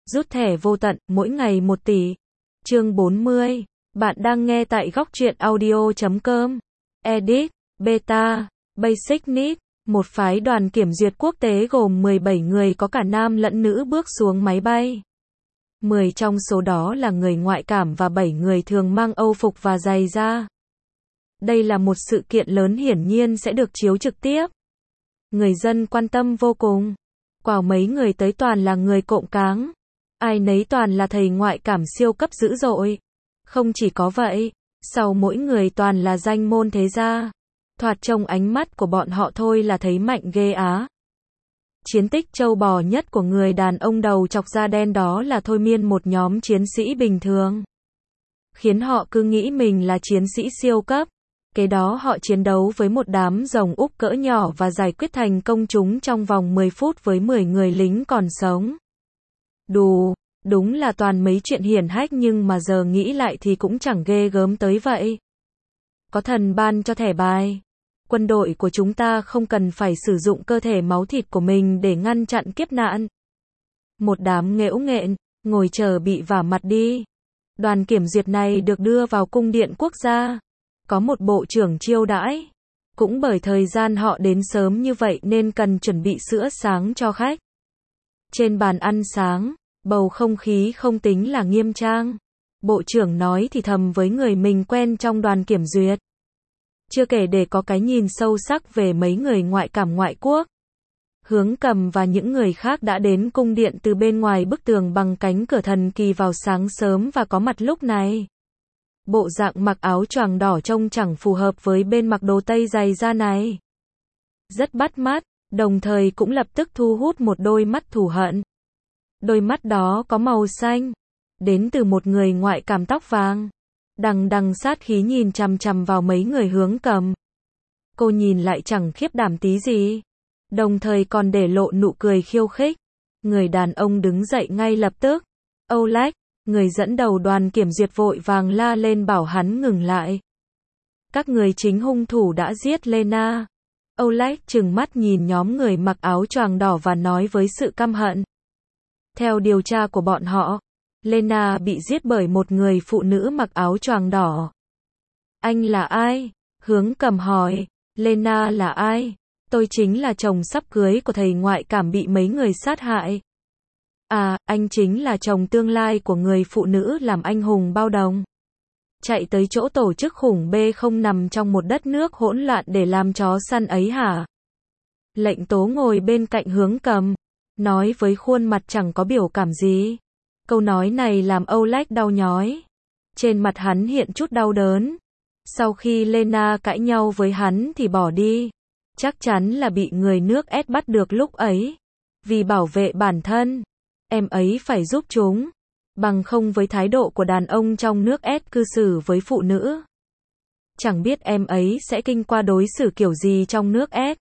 Rút thẻ vô tận, mỗi ngày 1 tỷ. Chương 40. Bạn đang nghe tại góc truyện audio.com. Edit, Beta, Basic Need. Một phái đoàn kiểm duyệt quốc tế gồm 17 người có cả nam lẫn nữ bước xuống máy bay. 10 trong số đó là người ngoại cảm và 7 người thường mang âu phục và giày da. Đây là một sự kiện lớn hiển nhiên sẽ được chiếu trực tiếp. Người dân quan tâm vô cùng. Quả mấy người tới toàn là người cộm cáng. Ai nấy toàn là thầy ngoại cảm siêu cấp dữ dội. Không chỉ có vậy, sau mỗi người toàn là danh môn thế gia. Thoạt trông ánh mắt của bọn họ thôi là thấy mạnh ghê á. Chiến tích trâu bò nhất của người đàn ông đầu chọc da đen đó là thôi miên một nhóm chiến sĩ bình thường. Khiến họ cứ nghĩ mình là chiến sĩ siêu cấp. Kế đó họ chiến đấu với một đám rồng úc cỡ nhỏ và giải quyết thành công chúng trong vòng 10 phút với 10 người lính còn sống. Đúng là toàn mấy chuyện hiển hách nhưng mà giờ nghĩ lại thì cũng chẳng ghê gớm tới vậy. Có thần ban cho thẻ bài. Quân đội của chúng ta không cần phải sử dụng cơ thể máu thịt của mình để ngăn chặn kiếp nạn. Một đám nghễu nghện, ngồi chờ bị vả mặt đi. Đoàn kiểm duyệt này được đưa vào cung điện quốc gia. Có một bộ trưởng chiêu đãi. Cũng bởi thời gian họ đến sớm như vậy nên cần chuẩn bị sữa sáng cho khách. Trên bàn ăn sáng, bầu không khí không tính là nghiêm trang. Bộ trưởng nói thì thầm với người mình quen trong đoàn kiểm duyệt. Chưa kể để có cái nhìn sâu sắc về mấy người ngoại cảm ngoại quốc. Hướng Cầm và những người khác đã đến cung điện từ bên ngoài bức tường bằng cánh cửa thần kỳ vào sáng sớm và có mặt lúc này. Bộ dạng mặc áo choàng đỏ trông chẳng phù hợp với bên mặc đồ tây dày da này. Rất bắt mắt, đồng thời cũng lập tức thu hút một đôi mắt thù hận. Đôi mắt đó có màu xanh, đến từ một người ngoại cảm tóc vàng. Đằng sát khí nhìn chằm chằm vào mấy người Hướng Cầm. Cô nhìn lại chẳng khiếp đảm tí gì, đồng thời còn để lộ nụ cười khiêu khích. Người đàn ông đứng dậy ngay lập tức. Oleg, người dẫn đầu đoàn kiểm duyệt vội vàng la lên bảo hắn ngừng lại. Các người chính hung thủ đã giết Lena. Oleg trừng mắt nhìn nhóm người mặc áo choàng đỏ và nói với sự căm hận. Theo điều tra của bọn họ, Lena bị giết bởi một người phụ nữ mặc áo choàng đỏ. Anh là ai? Hướng Cầm hỏi. Lena là ai? Tôi chính là chồng sắp cưới của thầy ngoại cảm bị mấy người sát hại. À, anh chính là chồng tương lai của người phụ nữ làm anh hùng bao đồng. Chạy tới chỗ tổ chức khủng bê không nằm trong một đất nước hỗn loạn để làm chó săn ấy hả? Lệnh Tố ngồi bên cạnh Hướng Cầm, nói với khuôn mặt chẳng có biểu cảm gì. Câu nói này làm Oleg đau nhói. Trên mặt hắn hiện chút đau đớn. Sau khi Lena cãi nhau với hắn thì bỏ đi. Chắc chắn là bị người nước S bắt được lúc ấy. Vì bảo vệ bản thân, em ấy phải giúp chúng. Bằng không với thái độ của đàn ông trong nước S cư xử với phụ nữ, chẳng biết em ấy sẽ kinh qua đối xử kiểu gì trong nước S.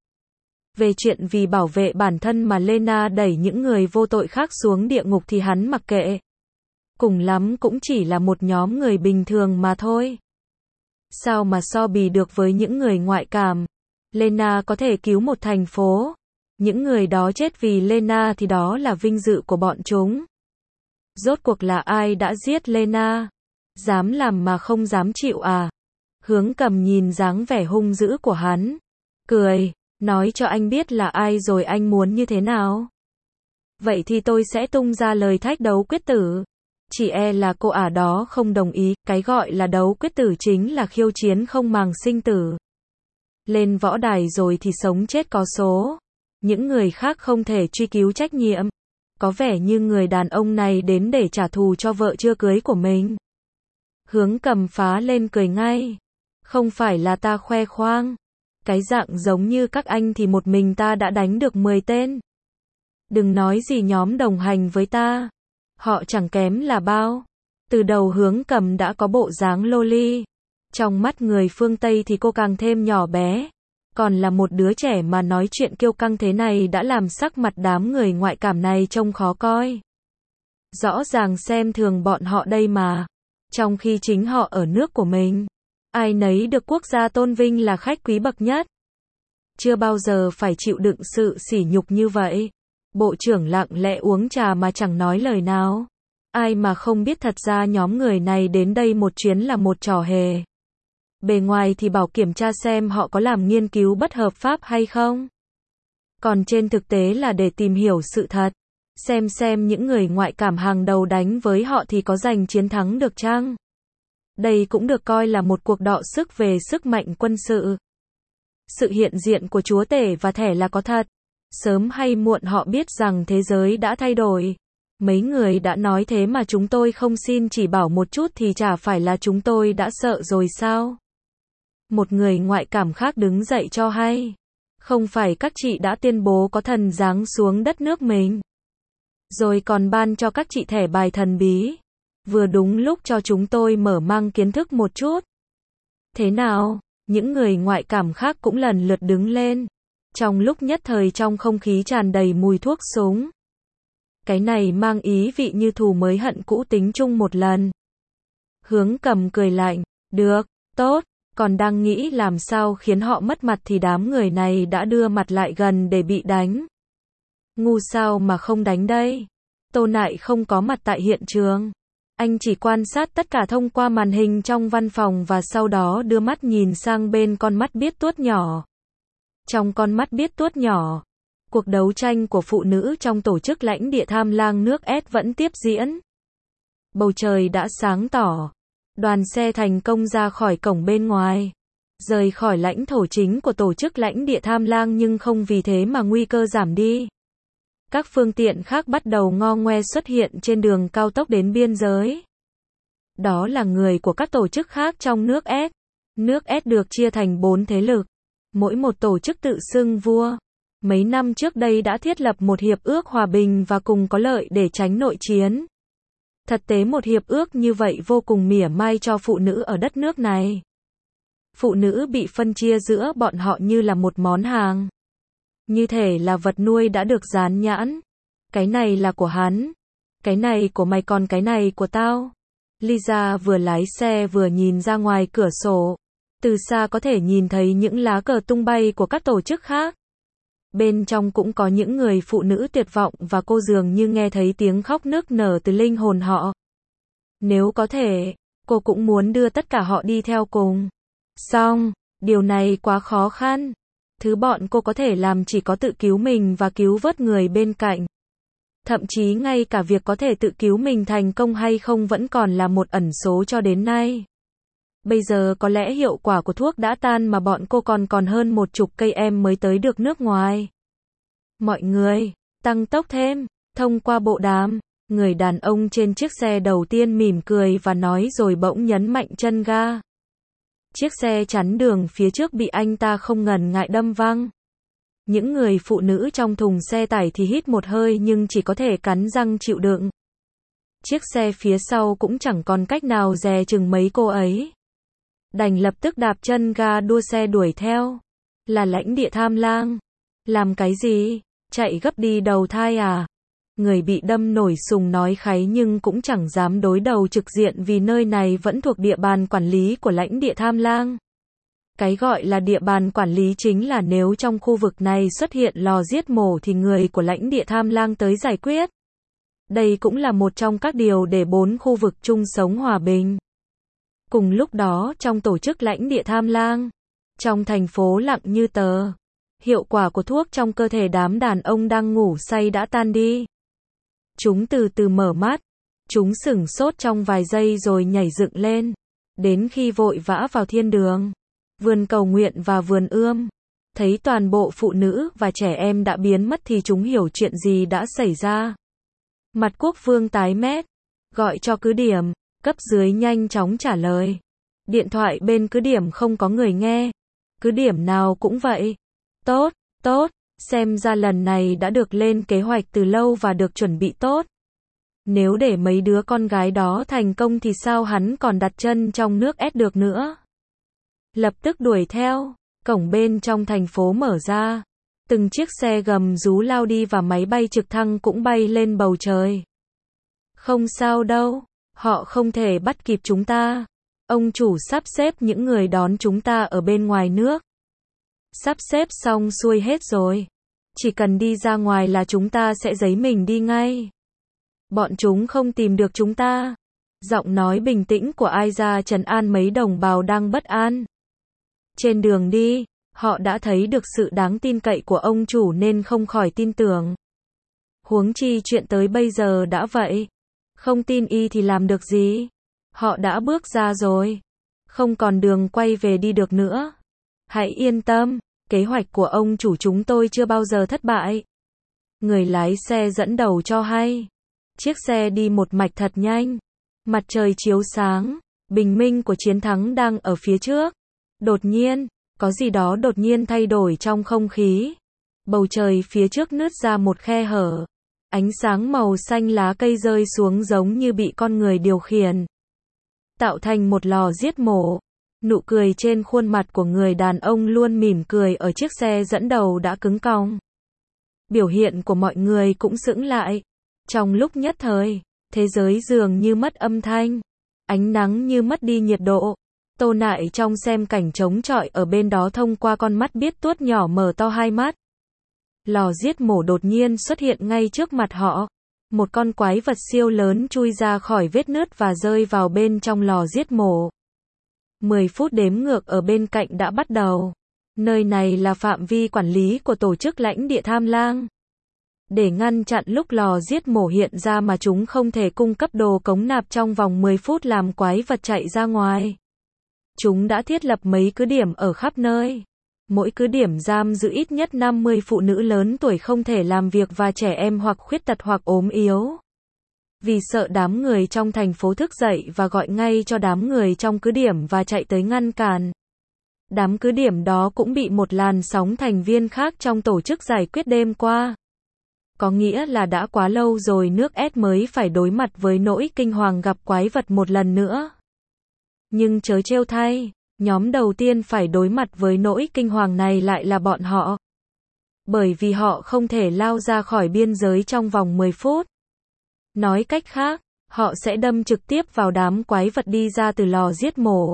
Về chuyện vì bảo vệ bản thân mà Lena đẩy những người vô tội khác xuống địa ngục thì hắn mặc kệ. Cùng lắm cũng chỉ là một nhóm người bình thường mà thôi. Sao mà so bì được với những người ngoại cảm? Lena có thể cứu một thành phố. Những người đó chết vì Lena thì đó là vinh dự của bọn chúng. Rốt cuộc là ai đã giết Lena? Dám làm mà không dám chịu à? Hướng Cầm nhìn dáng vẻ hung dữ của hắn, cười, nói cho anh biết là ai rồi anh muốn như thế nào? Vậy thì tôi sẽ tung ra lời thách đấu quyết tử. Chỉ e là cô ả đó không đồng ý, cái gọi là đấu quyết tử chính là khiêu chiến không màng sinh tử. Lên võ đài rồi thì sống chết có số. Những người khác không thể truy cứu trách nhiệm. Có vẻ như người đàn ông này đến để trả thù cho vợ chưa cưới của mình. Hướng Cầm phá lên cười ngay. Không phải là ta khoe khoang. Cái dạng giống như các anh thì một mình ta đã đánh được 10 tên. Đừng nói gì nhóm đồng hành với ta. Họ chẳng kém là bao. Từ đầu Hướng Cầm đã có bộ dáng loli. Trong mắt người phương Tây thì cô càng thêm nhỏ bé. Còn là một đứa trẻ mà nói chuyện kiêu căng thế này đã làm sắc mặt đám người ngoại cảm này trông khó coi. Rõ ràng xem thường bọn họ đây mà. Trong khi chính họ ở nước của mình, ai nấy được quốc gia tôn vinh là khách quý bậc nhất. Chưa bao giờ phải chịu đựng sự sỉ nhục như vậy. Bộ trưởng lặng lẽ uống trà mà chẳng nói lời nào. Ai mà không biết thật ra nhóm người này đến đây một chuyến là một trò hề. Bề ngoài thì bảo kiểm tra xem họ có làm nghiên cứu bất hợp pháp hay không. Còn trên thực tế là để tìm hiểu sự thật. Xem những người ngoại cảm hàng đầu đánh với họ thì có giành chiến thắng được chăng? Đây cũng được coi là một cuộc đọ sức về sức mạnh quân sự. Sự hiện diện của chúa tể và thẻ là có thật. Sớm hay muộn họ biết rằng thế giới đã thay đổi. Mấy người đã nói thế mà chúng tôi không xin chỉ bảo một chút thì chả phải là chúng tôi đã sợ rồi sao? Một người ngoại cảm khác đứng dậy cho hay. Không phải các chị đã tuyên bố có thần giáng xuống đất nước mình. Rồi còn ban cho các chị thẻ bài thần bí. Vừa đúng lúc cho chúng tôi mở mang kiến thức một chút. Thế nào? Những người ngoại cảm khác cũng lần lượt đứng lên. Trong lúc nhất thời trong không khí tràn đầy mùi thuốc súng. Cái này mang ý vị như thù mới hận cũ tính chung một lần. Hướng Cầm cười lạnh. Được, tốt. Còn đang nghĩ làm sao khiến họ mất mặt thì đám người này đã đưa mặt lại gần để bị đánh. Ngu sao mà không đánh đây? Tô Nại không có mặt tại hiện trường. Anh chỉ quan sát tất cả thông qua màn hình trong văn phòng và sau đó đưa mắt nhìn sang bên con mắt biết tuốt nhỏ. Trong con mắt biết tuốt nhỏ, cuộc đấu tranh của phụ nữ trong tổ chức lãnh địa tham lang nước S vẫn tiếp diễn. Bầu trời đã sáng tỏ. Đoàn xe thành công ra khỏi cổng bên ngoài, rời khỏi lãnh thổ chính của tổ chức lãnh địa tham lang nhưng không vì thế mà nguy cơ giảm đi. Các phương tiện khác bắt đầu ngo ngoe xuất hiện trên đường cao tốc đến biên giới. Đó là người của các tổ chức khác trong nước S. Nước S được chia thành 4 thế lực. Mỗi một tổ chức tự xưng vua. Mấy năm trước đây đã thiết lập một hiệp ước hòa bình và cùng có lợi để tránh nội chiến. Thực tế một hiệp ước như vậy vô cùng mỉa mai cho phụ nữ ở đất nước này. Phụ nữ bị phân chia giữa bọn họ như là một món hàng. Như thể là vật nuôi đã được dán nhãn. Cái này là của hắn. Cái này của mày còn cái này của tao. Lisa vừa lái xe vừa nhìn ra ngoài cửa sổ. Từ xa có thể nhìn thấy những lá cờ tung bay của các tổ chức khác. Bên trong cũng có những người phụ nữ tuyệt vọng và cô dường như nghe thấy tiếng khóc nức nở từ linh hồn họ. Nếu có thể, cô cũng muốn đưa tất cả họ đi theo cùng. Song, điều này quá khó khăn. Thứ bọn cô có thể làm chỉ có tự cứu mình và cứu vớt người bên cạnh. Thậm chí ngay cả việc có thể tự cứu mình thành công hay không vẫn còn là một ẩn số cho đến nay. Bây giờ có lẽ hiệu quả của thuốc đã tan mà bọn cô còn hơn 10 cây em mới tới được nước ngoài. Mọi người, tăng tốc thêm. Thông qua bộ đàm, người đàn ông trên chiếc xe đầu tiên mỉm cười và nói rồi bỗng nhấn mạnh chân ga. Chiếc xe chắn đường phía trước bị anh ta không ngần ngại đâm văng. Những người phụ nữ trong thùng xe tải thì hít một hơi nhưng chỉ có thể cắn răng chịu đựng. Chiếc xe phía sau cũng chẳng còn cách nào dè chừng mấy cô ấy. Đành lập tức đạp chân ga đua xe đuổi theo. Là lãnh địa tham lang. Làm cái gì? Chạy gấp đi đầu thai à? Người bị đâm nổi sùng nói kháy nhưng cũng chẳng dám đối đầu trực diện vì nơi này vẫn thuộc địa bàn quản lý của lãnh địa tham lang. Cái gọi là địa bàn quản lý chính là nếu trong khu vực này xuất hiện lò giết mổ thì người của lãnh địa tham lang tới giải quyết. Đây cũng là một trong các điều để 4 khu vực chung sống hòa bình. Cùng lúc đó trong tổ chức lãnh địa tham lang, trong thành phố lặng như tờ, hiệu quả của thuốc trong cơ thể đám đàn ông đang ngủ say đã tan đi. Chúng từ từ mở mắt, chúng sửng sốt trong vài giây rồi nhảy dựng lên, đến khi vội vã vào thiên đường, vườn cầu nguyện và vườn ươm, thấy toàn bộ phụ nữ và trẻ em đã biến mất thì chúng hiểu chuyện gì đã xảy ra. Mặt quốc vương tái mét, gọi cho cứ điểm, cấp dưới nhanh chóng trả lời. Điện thoại bên cứ điểm không có người nghe. Cứ điểm nào cũng vậy. Tốt, tốt, xem ra lần này đã được lên kế hoạch từ lâu và được chuẩn bị tốt. Nếu để mấy đứa con gái đó thành công thì sao hắn còn đặt chân trong nước S được nữa. Lập tức đuổi theo, cổng bên trong thành phố mở ra. Từng chiếc xe gầm rú lao đi và máy bay trực thăng cũng bay lên bầu trời. Không sao đâu, họ không thể bắt kịp chúng ta. Ông chủ sắp xếp những người đón chúng ta ở bên ngoài nước. Sắp xếp xong xuôi hết rồi. Chỉ cần đi ra ngoài là chúng ta sẽ giấy mình đi ngay. Bọn chúng không tìm được chúng ta. Giọng nói bình tĩnh của Ai ra trấn an mấy đồng bào đang bất an. Trên đường đi, họ đã thấy được sự đáng tin cậy của ông chủ nên không khỏi tin tưởng. Huống chi chuyện tới bây giờ đã vậy. Không tin y thì làm được gì. Họ đã bước ra rồi. Không còn đường quay về đi được nữa. Hãy yên tâm, kế hoạch của ông chủ chúng tôi chưa bao giờ thất bại. Người lái xe dẫn đầu cho hay. Chiếc xe đi một mạch thật nhanh. Mặt trời chiếu sáng, bình minh của chiến thắng đang ở phía trước. Đột nhiên, có gì đó đột nhiên thay đổi trong không khí. Bầu trời phía trước nứt ra một khe hở. Ánh sáng màu xanh lá cây rơi xuống giống như bị con người điều khiển. Tạo thành một lò giết mổ. Nụ cười trên khuôn mặt của người đàn ông luôn mỉm cười ở chiếc xe dẫn đầu đã cứng cong. Biểu hiện của mọi người cũng sững lại. Trong lúc nhất thời, thế giới dường như mất âm thanh. Ánh nắng như mất đi nhiệt độ. Tô Nại trong xem cảnh trống trọi ở bên đó thông qua con mắt biết tuốt nhỏ mở to hai mắt. Lò giết mổ đột nhiên xuất hiện ngay trước mặt họ. Một con quái vật siêu lớn chui ra khỏi vết nứt và rơi vào bên trong lò giết mổ. 10 phút đếm ngược ở bên cạnh đã bắt đầu. Nơi này là phạm vi quản lý của tổ chức lãnh địa Tham Lang. Để ngăn chặn lúc lò giết mổ hiện ra mà chúng không thể cung cấp đồ cống nạp trong vòng 10 phút làm quái vật chạy ra ngoài. Chúng đã thiết lập mấy cứ điểm ở khắp nơi. Mỗi cứ điểm giam giữ ít nhất 50 phụ nữ lớn tuổi không thể làm việc và trẻ em hoặc khuyết tật hoặc ốm yếu. Vì sợ đám người trong thành phố thức dậy và gọi ngay cho đám người trong cứ điểm và chạy tới ngăn cản. Đám cứ điểm đó cũng bị một làn sóng thành viên khác trong tổ chức giải quyết đêm qua. Có nghĩa là đã quá lâu rồi nước S mới phải đối mặt với nỗi kinh hoàng gặp quái vật một lần nữa. Nhưng trớ trêu thay, nhóm đầu tiên phải đối mặt với nỗi kinh hoàng này lại là bọn họ. Bởi vì họ không thể lao ra khỏi biên giới trong vòng 10 phút. Nói cách khác, họ sẽ đâm trực tiếp vào đám quái vật đi ra từ lò giết mổ.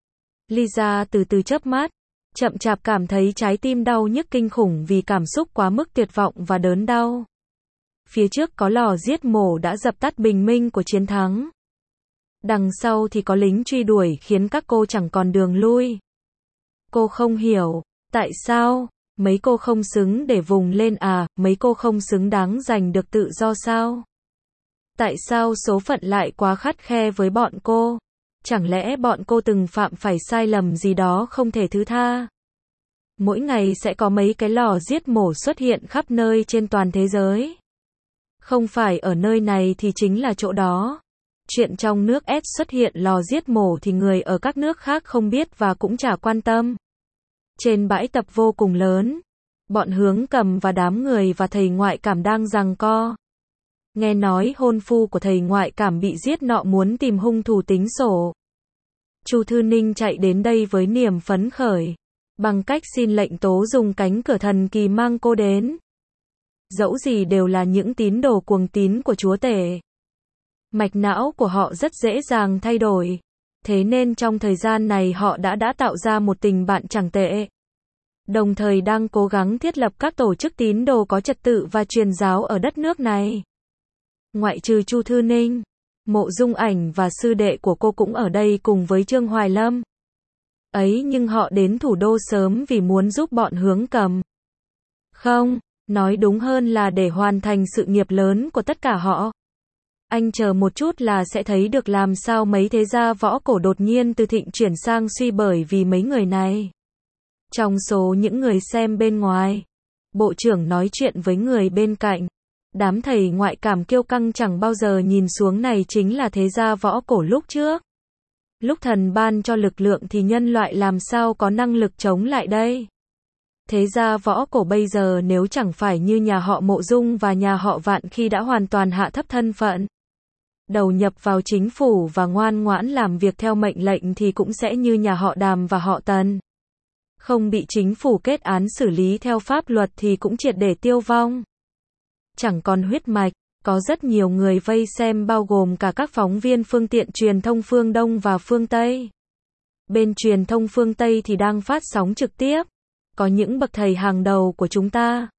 Lisa từ từ chớp mắt, chậm chạp cảm thấy trái tim đau nhức kinh khủng vì cảm xúc quá mức tuyệt vọng và đớn đau. Phía trước có lò giết mổ đã dập tắt bình minh của chiến thắng. Đằng sau thì có lính truy đuổi khiến các cô chẳng còn đường lui. Cô không hiểu, tại sao, mấy cô không xứng để vùng lên à, mấy cô không xứng đáng giành được tự do sao? Tại sao số phận lại quá khắt khe với bọn cô? Chẳng lẽ bọn cô từng phạm phải sai lầm gì đó không thể thứ tha? Mỗi ngày sẽ có mấy cái lò giết mổ xuất hiện khắp nơi trên toàn thế giới. Không phải ở nơi này thì chính là chỗ đó. Chuyện trong nước S xuất hiện lò giết mổ thì người ở các nước khác không biết và cũng chả quan tâm. Trên bãi tập vô cùng lớn, bọn Hướng Cầm và đám người và thầy ngoại cảm đang giằng co. Nghe nói hôn phu của thầy ngoại cảm bị giết nọ muốn tìm hung thủ tính sổ. Chu Thư Ninh chạy đến đây với niềm phấn khởi, bằng cách xin lệnh tố dùng cánh cửa thần kỳ mang cô đến. Dẫu gì đều là những tín đồ cuồng tín của chúa tể. Mạch não của họ rất dễ dàng thay đổi. Thế nên trong thời gian này họ đã tạo ra một tình bạn chẳng tệ. Đồng thời đang cố gắng thiết lập các tổ chức tín đồ có trật tự và truyền giáo ở đất nước này. Ngoại trừ Chu Thư Ninh, Mộ Dung Ảnh và sư đệ của cô cũng ở đây cùng với Trương Hoài Lâm. Ấy nhưng họ đến thủ đô sớm vì muốn giúp bọn Hướng Cầm. Không, nói đúng hơn là để hoàn thành sự nghiệp lớn của tất cả họ. Anh chờ một chút là sẽ thấy được làm sao mấy thế gia võ cổ đột nhiên từ thịnh chuyển sang suy bởi vì mấy người này. Trong số những người xem bên ngoài, bộ trưởng nói chuyện với người bên cạnh. Đám thầy ngoại cảm kiêu căng chẳng bao giờ nhìn xuống này chính là thế gia võ cổ lúc trước. Lúc thần ban cho lực lượng thì nhân loại làm sao có năng lực chống lại đây? Thế gia võ cổ bây giờ nếu chẳng phải như nhà họ Mộ Dung và nhà họ Vạn khi đã hoàn toàn hạ thấp thân phận, đầu nhập vào chính phủ và ngoan ngoãn làm việc theo mệnh lệnh thì cũng sẽ như nhà họ Đàm và họ Tần. Không bị chính phủ kết án xử lý theo pháp luật thì cũng triệt để tiêu vong. Chẳng còn huyết mạch, có rất nhiều người vây xem bao gồm cả các phóng viên phương tiện truyền thông phương Đông và phương Tây. Bên truyền thông phương Tây thì đang phát sóng trực tiếp. Có những bậc thầy hàng đầu của chúng ta.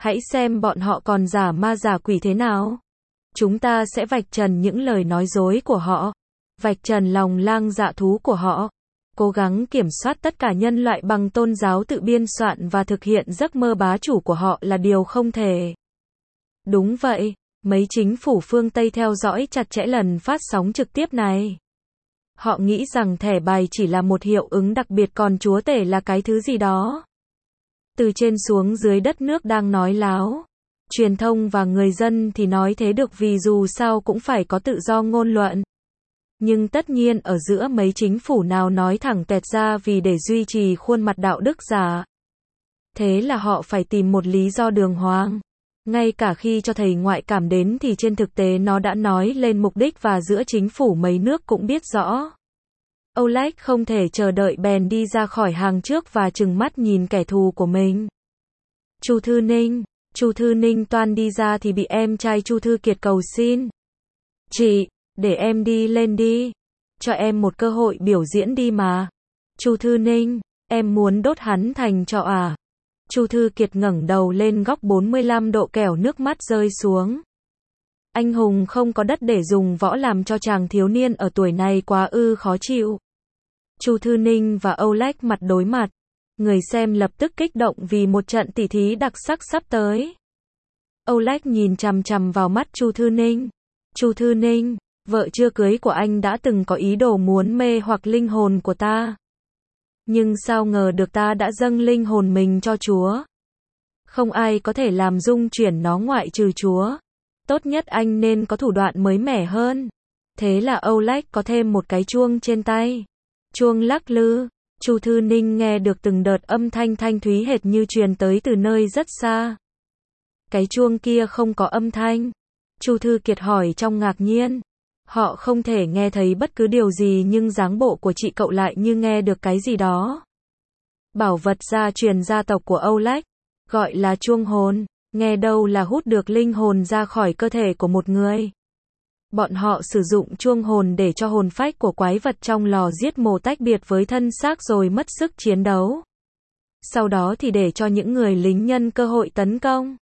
Hãy xem bọn họ còn giả ma giả quỷ thế nào. Chúng ta sẽ vạch trần những lời nói dối của họ, vạch trần lòng lang dạ thú của họ. Cố gắng kiểm soát tất cả nhân loại bằng tôn giáo tự biên soạn và thực hiện giấc mơ bá chủ của họ là điều không thể. Đúng vậy, mấy chính phủ phương Tây theo dõi chặt chẽ lần phát sóng trực tiếp này. Họ nghĩ rằng thẻ bài chỉ là một hiệu ứng đặc biệt còn chúa tể là cái thứ gì đó. Từ trên xuống dưới đất nước đang nói láo. Truyền thông và người dân thì nói thế được vì dù sao cũng phải có tự do ngôn luận. Nhưng tất nhiên ở giữa mấy chính phủ nào nói thẳng tẹt ra vì để duy trì khuôn mặt đạo đức giả. Thế là họ phải tìm một lý do đường hoàng. Ngay cả khi cho thầy ngoại cảm đến thì trên thực tế nó đã nói lên mục đích và giữa chính phủ mấy nước cũng biết rõ. Oleg không thể chờ đợi bèn đi ra khỏi hàng trước và trừng mắt nhìn kẻ thù của mình. Chu Thư Ninh toan đi ra thì bị em trai Chu Thư Kiệt cầu xin. Chị, để em đi lên đi. Cho em một cơ hội biểu diễn đi mà. Chu Thư Ninh, em muốn đốt hắn thành tro à? Chu Thư Kiệt ngẩng đầu lên góc 45 độ kẻo nước mắt rơi xuống. Anh hùng không có đất để dùng võ làm cho chàng thiếu niên ở tuổi này quá khó chịu. Chu Thư Ninh và Oleg mặt đối mặt. Người xem lập tức kích động vì một trận tỉ thí đặc sắc sắp tới. Oleg nhìn chằm chằm vào mắt Chu Thư Ninh. Chu Thư Ninh, vợ chưa cưới của anh đã từng có ý đồ muốn mê hoặc linh hồn của ta. Nhưng sao ngờ được ta đã dâng linh hồn mình cho Chúa. Không ai có thể làm rung chuyển nó ngoại trừ Chúa. Tốt nhất anh nên có thủ đoạn mới mẻ hơn. Thế là Oleg có thêm một cái chuông trên tay. Chuông lắc lư. Chu Thư Ninh nghe được từng đợt âm thanh thanh thúy hệt như truyền tới từ nơi rất xa. Cái chuông kia không có âm thanh. Chu Thư Kiệt hỏi trong ngạc nhiên. Họ không thể nghe thấy bất cứ điều gì nhưng dáng bộ của chị cậu lại như nghe được cái gì đó. Bảo vật gia truyền gia tộc của Oleg, gọi là chuông hồn, nghe đâu là hút được linh hồn ra khỏi cơ thể của một người. Bọn họ sử dụng chuông hồn để cho hồn phách của quái vật trong lò giết mổ tách biệt với thân xác rồi mất sức chiến đấu. Sau đó thì để cho những người lính nhân cơ hội tấn công.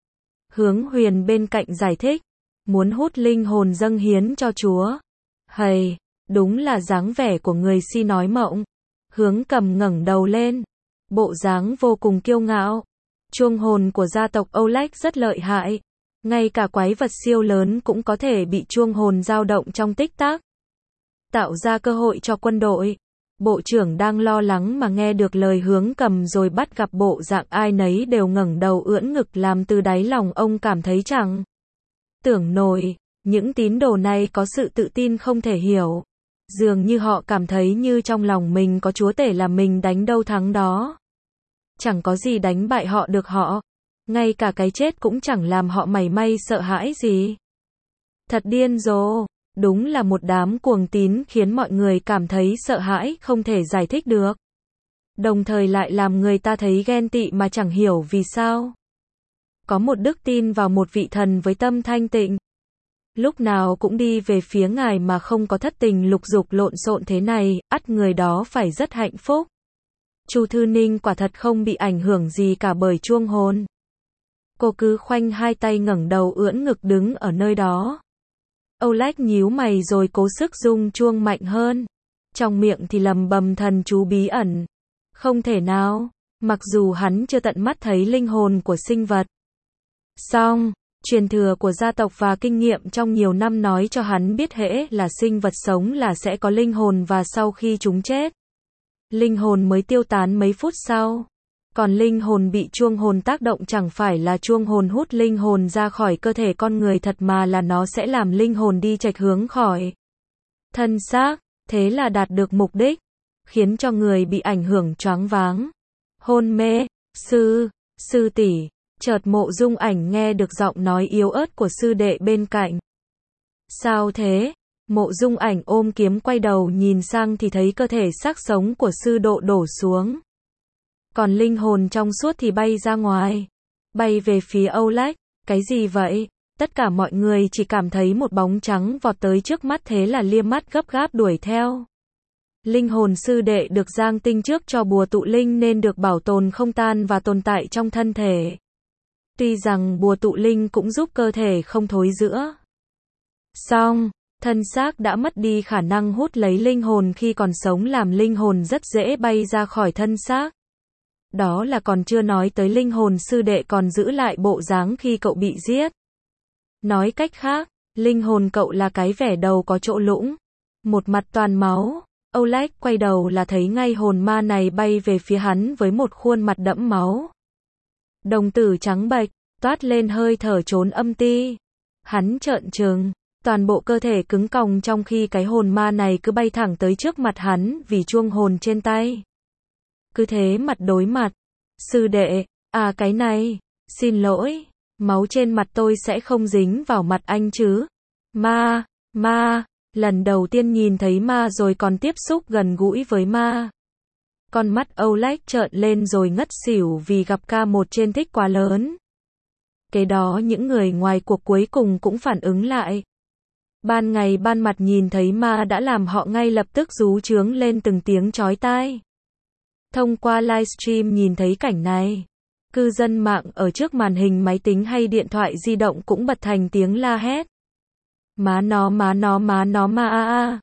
Hướng Huyền bên cạnh giải thích, muốn hút linh hồn dâng hiến cho Chúa. Hầy, đúng là dáng vẻ của người si nói mộng. Hướng Cầm ngẩng đầu lên, bộ dáng vô cùng kiêu ngạo. Chuông hồn của gia tộc Oleg rất lợi hại. Ngay cả quái vật siêu lớn cũng có thể bị chuông hồn dao động trong tích tắc. Tạo ra cơ hội cho quân đội. Bộ trưởng đang lo lắng mà nghe được lời Hướng Cầm rồi bắt gặp bộ dạng ai nấy đều ngẩng đầu ưỡn ngực làm từ đáy lòng ông cảm thấy chẳng tưởng nổi. Những tín đồ này có sự tự tin không thể hiểu. Dường như họ cảm thấy như trong lòng mình có chúa tể là mình đánh đâu thắng đó. Chẳng có gì đánh bại họ được họ. Ngay cả cái chết cũng chẳng làm họ mảy may sợ hãi gì. Thật điên rồ. Đúng là một đám cuồng tín khiến mọi người cảm thấy sợ hãi không thể giải thích được. Đồng thời lại làm người ta thấy ghen tị mà chẳng hiểu vì sao. Có một đức tin vào một vị thần với tâm thanh tịnh. Lúc nào cũng đi về phía ngài mà không có thất tình lục dục lộn xộn thế này, ắt người đó phải rất hạnh phúc. Chu Thư Ninh quả thật không bị ảnh hưởng gì cả bởi chuông hồn. Cô cứ khoanh hai tay ngẩng đầu ưỡn ngực đứng ở nơi đó. Oleg nhíu mày rồi cố sức rung chuông mạnh hơn. Trong miệng thì lầm bầm thần chú bí ẩn. Không thể nào, mặc dù hắn chưa tận mắt thấy linh hồn của sinh vật. Song, truyền thừa của gia tộc và kinh nghiệm trong nhiều năm nói cho hắn biết hễ là sinh vật sống là sẽ có linh hồn và sau khi chúng chết, linh hồn mới tiêu tán mấy phút sau. Còn linh hồn bị chuông hồn tác động chẳng phải là chuông hồn hút linh hồn ra khỏi cơ thể con người thật mà là nó sẽ làm linh hồn đi chệch hướng khỏi thân xác, thế là đạt được mục đích, khiến cho người bị ảnh hưởng choáng váng, hôn mê. Sư tỷ, chợt Mộ Dung Ảnh nghe được giọng nói yếu ớt của sư đệ bên cạnh. Sao thế? Mộ Dung Ảnh ôm kiếm quay đầu nhìn sang thì thấy cơ thể xác sống của sư độ đổ xuống. Còn linh hồn trong suốt thì bay ra ngoài, bay về phía Oleg. Cái gì vậy? Tất cả mọi người chỉ cảm thấy một bóng trắng vọt tới trước mắt thế là liếc mắt gấp gáp đuổi theo. Linh hồn sư đệ được giang tinh trước cho bùa tụ linh nên được bảo tồn không tan và tồn tại trong thân thể. Tuy rằng bùa tụ linh cũng giúp cơ thể không thối rữa. Song, thân xác đã mất đi khả năng hút lấy linh hồn khi còn sống làm linh hồn rất dễ bay ra khỏi thân xác. Đó là còn chưa nói tới linh hồn sư đệ còn giữ lại bộ dáng khi cậu bị giết. Nói cách khác, linh hồn cậu là cái vẻ đầu có chỗ lũng, một mặt toàn máu. Oleg quay đầu là thấy ngay hồn ma này bay về phía hắn với một khuôn mặt đẫm máu. Đồng tử trắng bệch, toát lên hơi thở trốn âm ti. Hắn trợn trừng, toàn bộ cơ thể cứng còng trong khi cái hồn ma này cứ bay thẳng tới trước mặt hắn vì chuông hồn trên tay. Cứ thế mặt đối mặt. Sư đệ, à cái này, xin lỗi, máu trên mặt tôi sẽ không dính vào mặt anh chứ. Ma, lần đầu tiên nhìn thấy ma rồi còn tiếp xúc gần gũi với ma. Con mắt Oleg trợn lên rồi ngất xỉu vì gặp ca một trên thích quá lớn. Kế đó những người ngoài cuộc cuối cùng cũng phản ứng lại. Ban ngày ban mặt nhìn thấy ma đã làm họ ngay lập tức rú chướng lên từng tiếng chói tai. Thông qua livestream nhìn thấy cảnh này, cư dân mạng ở trước màn hình máy tính hay điện thoại di động cũng bật thành tiếng la hét. Má nó ma a.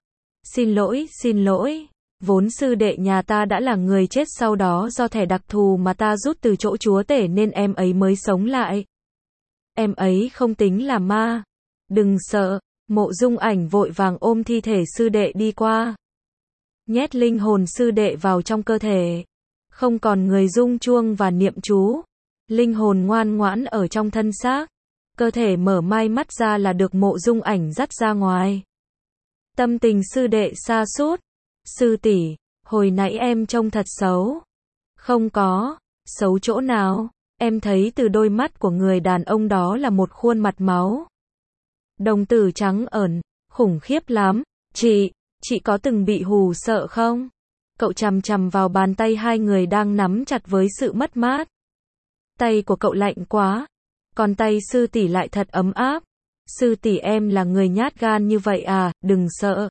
Xin lỗi. Vốn sư đệ nhà ta đã là người chết sau đó do thẻ đặc thù mà ta rút từ chỗ chúa tể nên em ấy mới sống lại. Em ấy không tính là ma. Đừng sợ, Mộ Dung Ảnh vội vàng ôm thi thể sư đệ đi qua. Nhét linh hồn sư đệ vào trong cơ thể. Không còn người rung chuông và niệm chú. Linh hồn ngoan ngoãn ở trong thân xác. Cơ thể mở mai mắt ra là được Mộ Dung Ảnh dắt ra ngoài. Tâm tình sư đệ sa sút. Sư tỷ, hồi nãy em trông thật xấu. Không có, xấu chỗ nào, em thấy từ đôi mắt của người đàn ông đó là một khuôn mặt máu. Đồng tử trắng ẩn, khủng khiếp lắm. Chị có từng bị hù sợ không? Cậu chằm chằm vào bàn tay hai người đang nắm chặt với sự mất mát. Tay của cậu lạnh quá, còn tay sư tỷ lại thật ấm áp. Sư tỷ em là người nhát gan như vậy à, đừng sợ.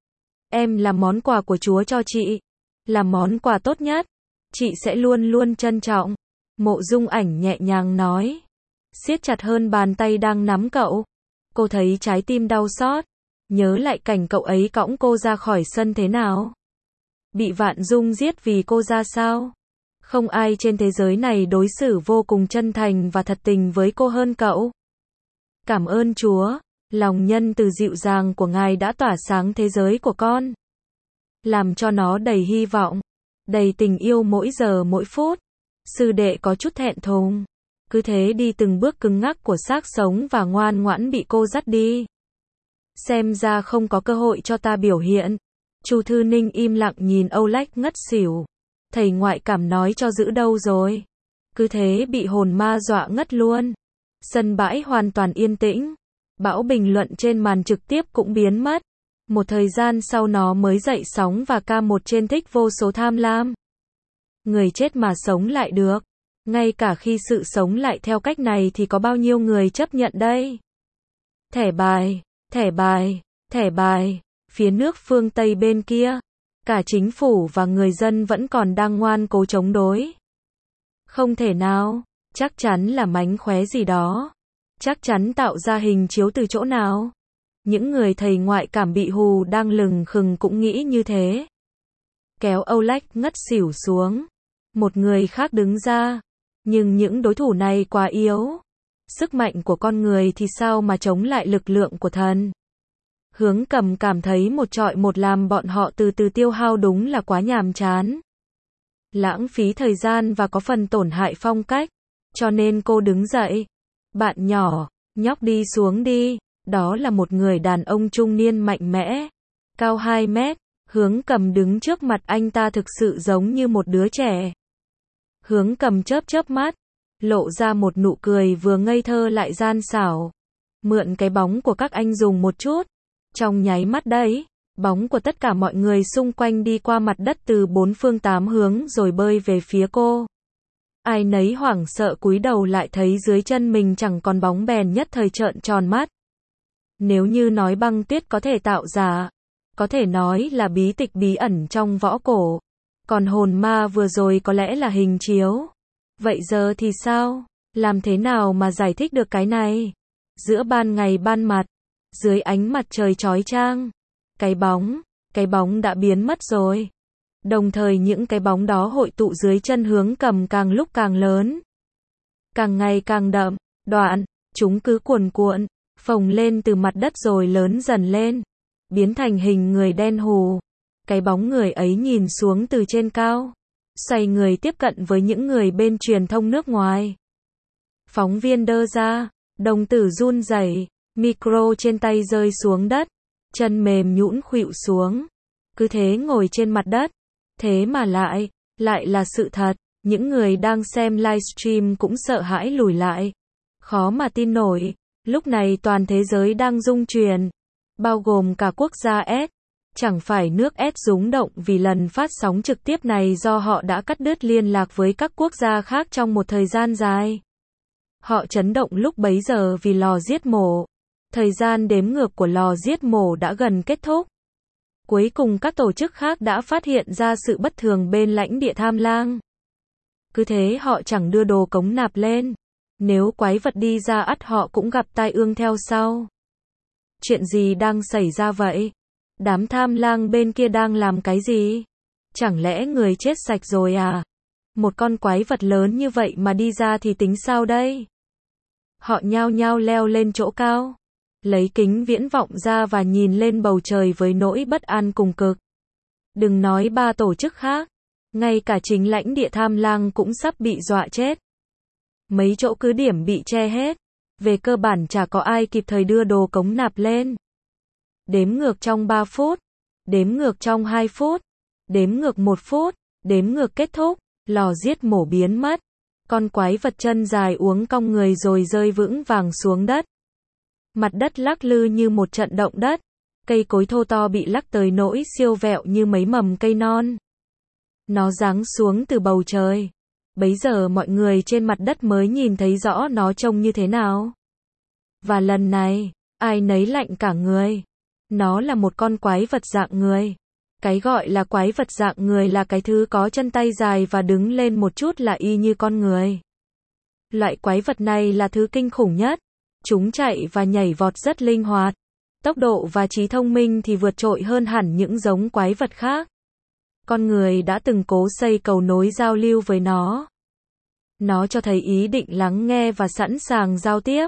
Em là món quà của Chúa cho chị, là món quà tốt nhất, chị sẽ luôn luôn trân trọng. Mộ Dung Ảnh nhẹ nhàng nói, siết chặt hơn bàn tay đang nắm cậu. Cô thấy trái tim đau xót, nhớ lại cảnh cậu ấy cõng cô ra khỏi sân thế nào. Bị Vạn Dung giết vì cô ra sao? Không ai trên thế giới này đối xử vô cùng chân thành và thật tình với cô hơn cậu. Cảm ơn Chúa. Lòng nhân từ dịu dàng của Ngài đã tỏa sáng thế giới của con. Làm cho nó đầy hy vọng, đầy tình yêu mỗi giờ mỗi phút. Sư đệ có chút thẹn thùng. Cứ thế đi từng bước cứng ngắc của xác sống và ngoan ngoãn bị cô dắt đi. Xem ra không có cơ hội cho ta biểu hiện. Chu Thư Ninh im lặng nhìn Oleg ngất xỉu. Thầy ngoại cảm nói cho giữ đâu rồi. Cứ thế bị hồn ma dọa ngất luôn. Sân bãi hoàn toàn yên tĩnh. Bão bình luận trên màn trực tiếp cũng biến mất. Một thời gian sau nó mới dậy sóng và ca một trên thích vô số tham lam. Người chết mà sống lại được. Ngay cả khi sự sống lại theo cách này thì có bao nhiêu người chấp nhận đây? Thẻ bài. Phía nước phương Tây bên kia, cả chính phủ và người dân vẫn còn đang ngoan cố chống đối. Không thể nào, chắc chắn là mánh khóe gì đó. Chắc chắn tạo ra hình chiếu từ chỗ nào? Những người thầy ngoại cảm bị hù đang lừng khừng cũng nghĩ như thế. Kéo Oleg ngất xỉu xuống. Một người khác đứng ra. Nhưng những đối thủ này quá yếu. Sức mạnh của con người thì sao mà chống lại lực lượng của thần? Hướng Cầm cảm thấy một trọi một làm bọn họ từ từ tiêu hao đúng là quá nhàm chán. Lãng phí thời gian và có phần tổn hại phong cách. Cho nên cô đứng dậy. Bạn nhỏ, nhóc đi xuống đi. Đó là một người đàn ông trung niên mạnh mẽ. Cao 2 mét. Hướng Cầm đứng trước mặt anh ta thực sự giống như một đứa trẻ. Hướng Cầm chớp chớp mắt. Lộ ra một nụ cười vừa ngây thơ lại gian xảo. Mượn cái bóng của các anh dùng một chút. Trong nháy mắt đấy, bóng của tất cả mọi người xung quanh đi qua mặt đất từ 4 phương 8 hướng rồi bơi về phía cô. Ai nấy hoảng sợ cúi đầu lại thấy dưới chân mình chẳng còn bóng bèn nhất thời trợn tròn mắt. Nếu như nói băng tuyết có thể tạo ra, có thể nói là bí tịch bí ẩn trong võ cổ. Còn hồn ma vừa rồi có lẽ là hình chiếu. Vậy giờ thì sao? Làm thế nào mà giải thích được cái này? Giữa ban ngày ban mặt, dưới ánh mặt trời chói chang, cái bóng đã biến mất rồi. Đồng thời những cái bóng đó hội tụ dưới chân Hướng Cầm càng lúc càng lớn, càng ngày càng đậm, đoạn, chúng cứ cuồn cuộn, phồng lên từ mặt đất rồi lớn dần lên, biến thành hình người đen hù. Cái bóng người ấy nhìn xuống từ trên cao, xoay người tiếp cận với những người bên truyền thông nước ngoài. Phóng viên đơ ra, đồng tử run rẩy, micro trên tay rơi xuống đất, chân mềm nhũn khuỵu xuống. Cứ thế ngồi trên mặt đất. Thế mà lại là sự thật. Những người đang xem livestream cũng sợ hãi lùi lại. Khó mà tin nổi, lúc này toàn thế giới đang rung chuyển, bao gồm cả quốc gia S. Chẳng phải nước S rúng động vì lần phát sóng trực tiếp này do họ đã cắt đứt liên lạc với các quốc gia khác trong một thời gian dài. Họ chấn động lúc bấy giờ vì lò giết mổ. Thời gian đếm ngược của lò giết mổ đã gần kết thúc. Cuối cùng các tổ chức khác đã phát hiện ra sự bất thường bên lãnh địa Tham Lang. Cứ thế họ chẳng đưa đồ cống nạp lên. Nếu quái vật đi ra ắt họ cũng gặp tai ương theo sau. Chuyện gì đang xảy ra vậy? Đám Tham Lang bên kia đang làm cái gì? Chẳng lẽ người chết sạch rồi à? Một con quái vật lớn như vậy mà đi ra thì tính sao đây? Họ nhao nhao leo lên chỗ cao, lấy kính viễn vọng ra và nhìn lên bầu trời với nỗi bất an cùng cực. Đừng nói ba tổ chức khác, ngay cả chính lãnh địa Tham Lang cũng sắp bị dọa chết. Mấy chỗ cứ điểm bị che hết, về cơ bản chả có ai kịp thời đưa đồ cống nạp lên. Đếm ngược trong 3 phút, đếm ngược trong 2 phút, đếm ngược 1 phút, đếm ngược kết thúc, lò giết mổ biến mất. Con quái vật chân dài uốn cong người rồi rơi vững vàng xuống đất. Mặt đất lắc lư như một trận động đất. Cây cối thô to bị lắc tới nỗi siêu vẹo như mấy mầm cây non. Nó giáng xuống từ bầu trời. Bấy giờ mọi người trên mặt đất mới nhìn thấy rõ nó trông như thế nào. Và lần này, ai nấy lạnh cả người. Nó là một con quái vật dạng người. Cái gọi là quái vật dạng người là cái thứ có chân tay dài và đứng lên một chút là y như con người. Loại quái vật này là thứ kinh khủng nhất. Chúng chạy và nhảy vọt rất linh hoạt. Tốc độ và trí thông minh thì vượt trội hơn hẳn những giống quái vật khác. Con người đã từng cố xây cầu nối giao lưu với nó. Nó cho thấy ý định lắng nghe và sẵn sàng giao tiếp.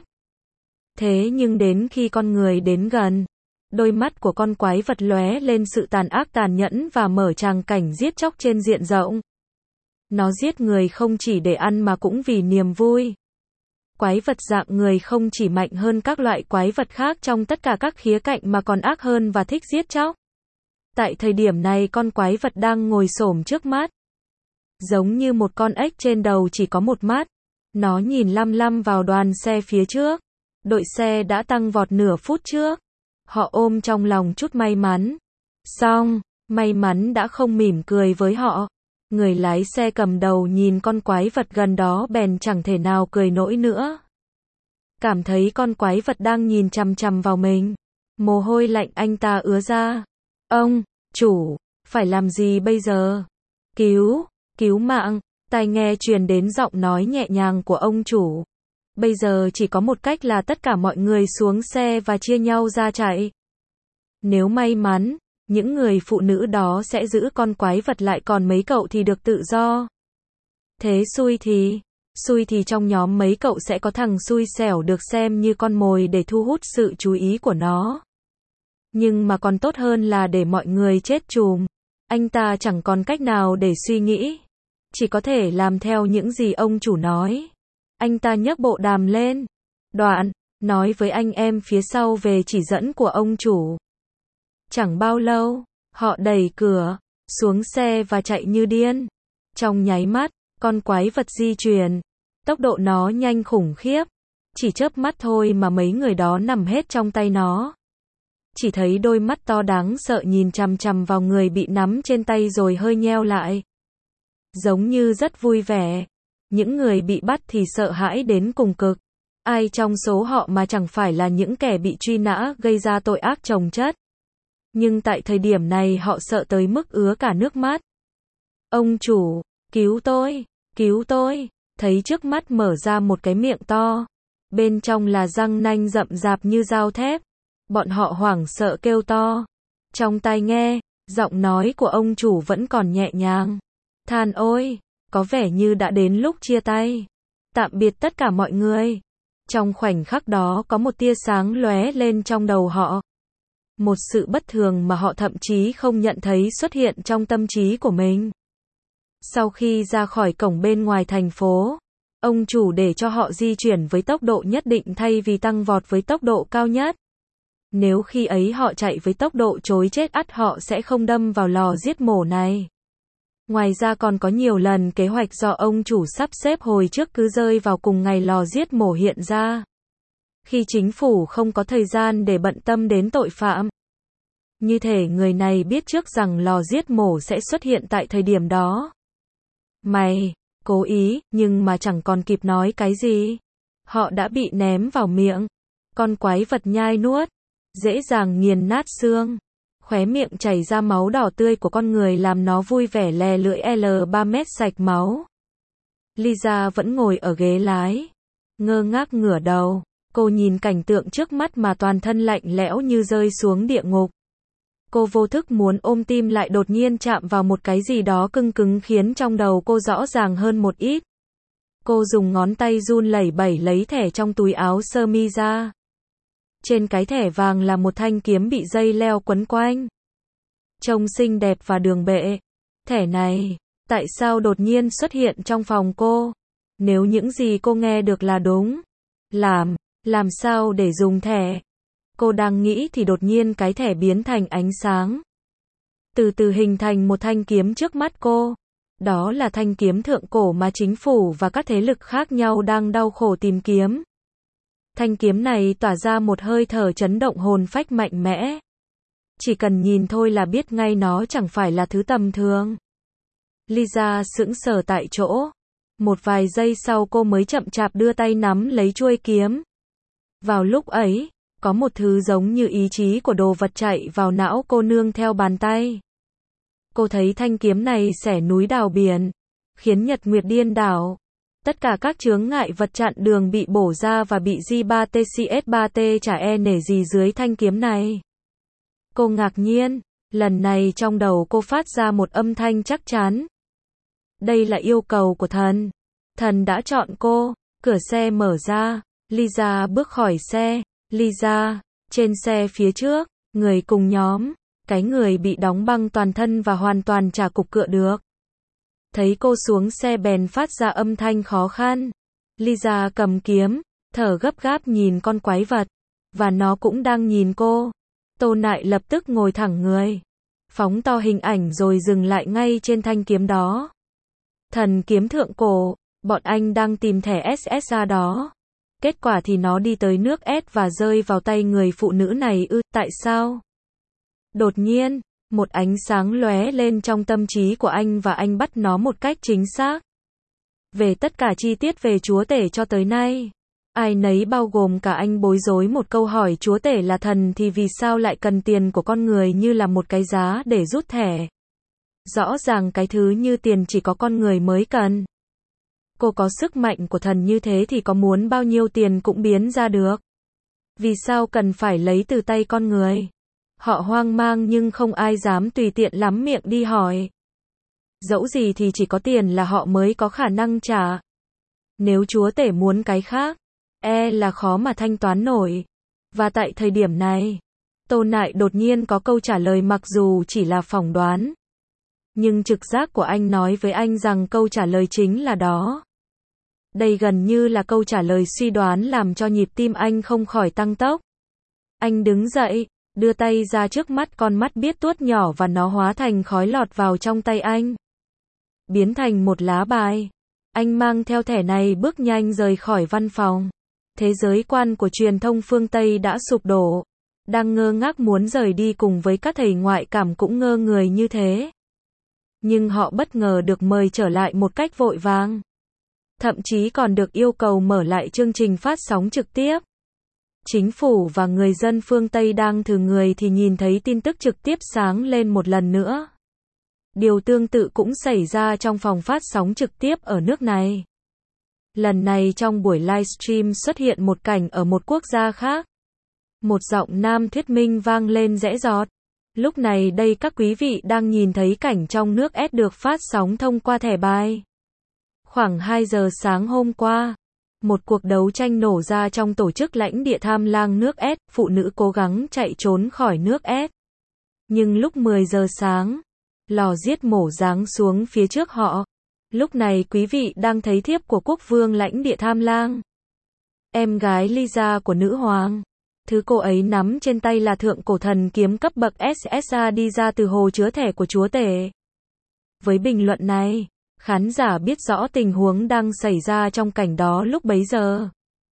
Thế nhưng đến khi con người đến gần, đôi mắt của con quái vật lóe lên sự tàn ác tàn nhẫn và mở tràng cảnh giết chóc trên diện rộng. Nó giết người không chỉ để ăn mà cũng vì niềm vui. Quái vật dạng người không chỉ mạnh hơn các loại quái vật khác trong tất cả các khía cạnh mà còn ác hơn và thích giết chóc. Tại thời điểm này con quái vật đang ngồi xổm trước mắt. Giống như một con ếch trên đầu chỉ có một mắt. Nó nhìn lăm lăm vào đoàn xe phía trước. Đội xe đã tăng vọt nửa phút trước. Họ ôm trong lòng chút may mắn. Xong, may mắn đã không mỉm cười với họ. Người lái xe cầm đầu nhìn con quái vật gần đó bèn chẳng thể nào cười nổi nữa. Cảm thấy con quái vật đang nhìn chằm chằm vào mình. Mồ hôi lạnh anh ta ứa ra. Ông, chủ, phải làm gì bây giờ? Cứu mạng, tai nghe truyền đến giọng nói nhẹ nhàng của ông chủ. Bây giờ chỉ có một cách là tất cả mọi người xuống xe và chia nhau ra chạy. Nếu may mắn, những người phụ nữ đó sẽ giữ con quái vật lại còn mấy cậu thì được tự do. Thế xui thì trong nhóm mấy cậu sẽ có thằng xui xẻo được xem như con mồi để thu hút sự chú ý của nó. Nhưng mà còn tốt hơn là để mọi người chết chùm. Anh ta chẳng còn cách nào để suy nghĩ. Chỉ có thể làm theo những gì ông chủ nói. Anh ta nhấc bộ đàm lên. Đoạn, nói với anh em phía sau về chỉ dẫn của ông chủ. Chẳng bao lâu, họ đẩy cửa, xuống xe và chạy như điên. Trong nháy mắt, con quái vật di chuyển. Tốc độ nó nhanh khủng khiếp. Chỉ chớp mắt thôi mà mấy người đó nằm hết trong tay nó. Chỉ thấy đôi mắt to đáng sợ nhìn chằm chằm vào người bị nắm trên tay rồi hơi nheo lại. Giống như rất vui vẻ. Những người bị bắt thì sợ hãi đến cùng cực. Ai trong số họ mà chẳng phải là những kẻ bị truy nã gây ra tội ác chồng chất. Nhưng tại thời điểm này họ sợ tới mức ứa cả nước mắt. Ông chủ, cứu tôi, thấy trước mắt mở ra một cái miệng to. Bên trong là răng nanh rậm rạp như dao thép. Bọn họ hoảng sợ kêu to. Trong tai nghe, giọng nói của ông chủ vẫn còn nhẹ nhàng. Than ôi, có vẻ như đã đến lúc chia tay. Tạm biệt tất cả mọi người. Trong khoảnh khắc đó có một tia sáng lóe lên trong đầu họ. Một sự bất thường mà họ thậm chí không nhận thấy xuất hiện trong tâm trí của mình. Sau khi ra khỏi cổng bên ngoài thành phố, ông chủ để cho họ di chuyển với tốc độ nhất định thay vì tăng vọt với tốc độ cao nhất. Nếu khi ấy họ chạy với tốc độ trối chết ắt họ sẽ không đâm vào lò giết mổ này. Ngoài ra còn có nhiều lần kế hoạch do ông chủ sắp xếp hồi trước cứ rơi vào cùng ngày lò giết mổ hiện ra. Khi chính phủ không có thời gian để bận tâm đến tội phạm. Như thể người này biết trước rằng lò giết mổ sẽ xuất hiện tại thời điểm đó. Mày, cố ý, nhưng mà chẳng còn kịp nói cái gì. Họ đã bị ném vào miệng. Con quái vật nhai nuốt, dễ dàng nghiền nát xương. Khóe miệng chảy ra máu đỏ tươi của con người làm nó vui vẻ lè lưỡi L3 mét sạch máu. Lisa vẫn ngồi ở ghế lái. Ngơ ngác ngửa đầu. Cô nhìn cảnh tượng trước mắt mà toàn thân lạnh lẽo như rơi xuống địa ngục. Cô vô thức muốn ôm tim lại đột nhiên chạm vào một cái gì đó cứng cứng khiến trong đầu cô rõ ràng hơn một ít. Cô dùng ngón tay run lẩy bẩy lấy thẻ trong túi áo sơ mi ra. Trên cái thẻ vàng là một thanh kiếm bị dây leo quấn quanh. Trông xinh đẹp và đường bệ. Thẻ này, tại sao đột nhiên xuất hiện trong phòng cô? Nếu những gì cô nghe được là đúng. Làm sao để dùng thẻ? Cô đang nghĩ thì đột nhiên cái thẻ biến thành ánh sáng. Từ từ hình thành một thanh kiếm trước mắt cô. Đó là thanh kiếm thượng cổ mà chính phủ và các thế lực khác nhau đang đau khổ tìm kiếm. Thanh kiếm này tỏa ra một hơi thở chấn động hồn phách mạnh mẽ. Chỉ cần nhìn thôi là biết ngay nó chẳng phải là thứ tầm thường. Lisa sững sờ tại chỗ. Một vài giây sau cô mới chậm chạp đưa tay nắm lấy chuôi kiếm. Vào lúc ấy, có một thứ giống như ý chí của đồ vật chạy vào não cô nương theo bàn tay. Cô thấy thanh kiếm này xẻ núi đào biển, khiến nhật nguyệt điên đảo. Tất cả các chướng ngại vật chặn đường bị bổ ra và bị J3TCS3T chả e nể gì dưới thanh kiếm này. Cô ngạc nhiên, lần này trong đầu cô phát ra một âm thanh chắc chắn. Đây là yêu cầu của thần. Thần đã chọn cô. Cửa xe mở ra. Lisa bước khỏi xe. Lisa, trên xe phía trước, người cùng nhóm. Cái người bị đóng băng toàn thân và hoàn toàn chả cục cựa được. Thấy cô xuống xe bèn phát ra âm thanh khó khăn. Lisa cầm kiếm, thở gấp gáp nhìn con quái vật. Và nó cũng đang nhìn cô. Tô Nại lập tức ngồi thẳng người. Phóng to hình ảnh rồi dừng lại ngay trên thanh kiếm đó. Thần kiếm thượng cổ, bọn anh đang tìm thẻ SSA đó. Kết quả thì nó đi tới nước S và rơi vào tay người phụ nữ này tại sao? Đột nhiên, một ánh sáng lóe lên trong tâm trí của anh và anh bắt nó một cách chính xác. Về tất cả chi tiết về chúa tể cho tới nay, ai nấy bao gồm cả anh bối rối một câu hỏi chúa tể là thần thì vì sao lại cần tiền của con người như là một cái giá để rút thẻ. Rõ ràng cái thứ như tiền chỉ có con người mới cần. Cô có sức mạnh của thần như thế thì có muốn bao nhiêu tiền cũng biến ra được. Vì sao cần phải lấy từ tay con người? Họ hoang mang nhưng không ai dám tùy tiện lắm miệng đi hỏi. Dẫu gì thì chỉ có tiền là họ mới có khả năng trả. Nếu chúa tể muốn cái khác, là khó mà thanh toán nổi. Và tại thời điểm này, Tô Nại đột nhiên có câu trả lời mặc dù chỉ là phỏng đoán. Nhưng trực giác của anh nói với anh rằng câu trả lời chính là đó. Đây gần như là câu trả lời suy đoán làm cho nhịp tim anh không khỏi tăng tốc. Anh đứng dậy, đưa tay ra trước mắt con mắt biết tuốt nhỏ và nó hóa thành khói lọt vào trong tay anh. Biến thành một lá bài. Anh mang theo thẻ này bước nhanh rời khỏi văn phòng. Thế giới quan của truyền thông phương Tây đã sụp đổ. Đang ngơ ngác muốn rời đi cùng với các thầy ngoại cảm cũng ngơ người như thế. Nhưng họ bất ngờ được mời trở lại một cách vội vàng. Thậm chí còn được yêu cầu mở lại chương trình phát sóng trực tiếp. Chính phủ và người dân phương Tây đang thử người thì nhìn thấy tin tức trực tiếp sáng lên một lần nữa. Điều tương tự cũng xảy ra trong phòng phát sóng trực tiếp ở nước này. Lần này trong buổi livestream xuất hiện một cảnh ở một quốc gia khác. Một giọng nam thuyết minh vang lên dễ dọt. Lúc này đây các quý vị đang nhìn thấy cảnh trong nước S được phát sóng thông qua thẻ bài. Khoảng 2 giờ sáng hôm qua, một cuộc đấu tranh nổ ra trong tổ chức lãnh địa tham lang nước S, phụ nữ cố gắng chạy trốn khỏi nước S. Nhưng lúc 10 giờ sáng, lò giết mổ giáng xuống phía trước họ. Lúc này quý vị đang thấy thiếp của quốc vương lãnh địa tham lang. Em gái Lisa của nữ hoàng. Thứ cô ấy nắm trên tay là thượng cổ thần kiếm cấp bậc SSA đi ra từ hồ chứa thẻ của chúa tể. Với bình luận này, khán giả biết rõ tình huống đang xảy ra trong cảnh đó lúc bấy giờ.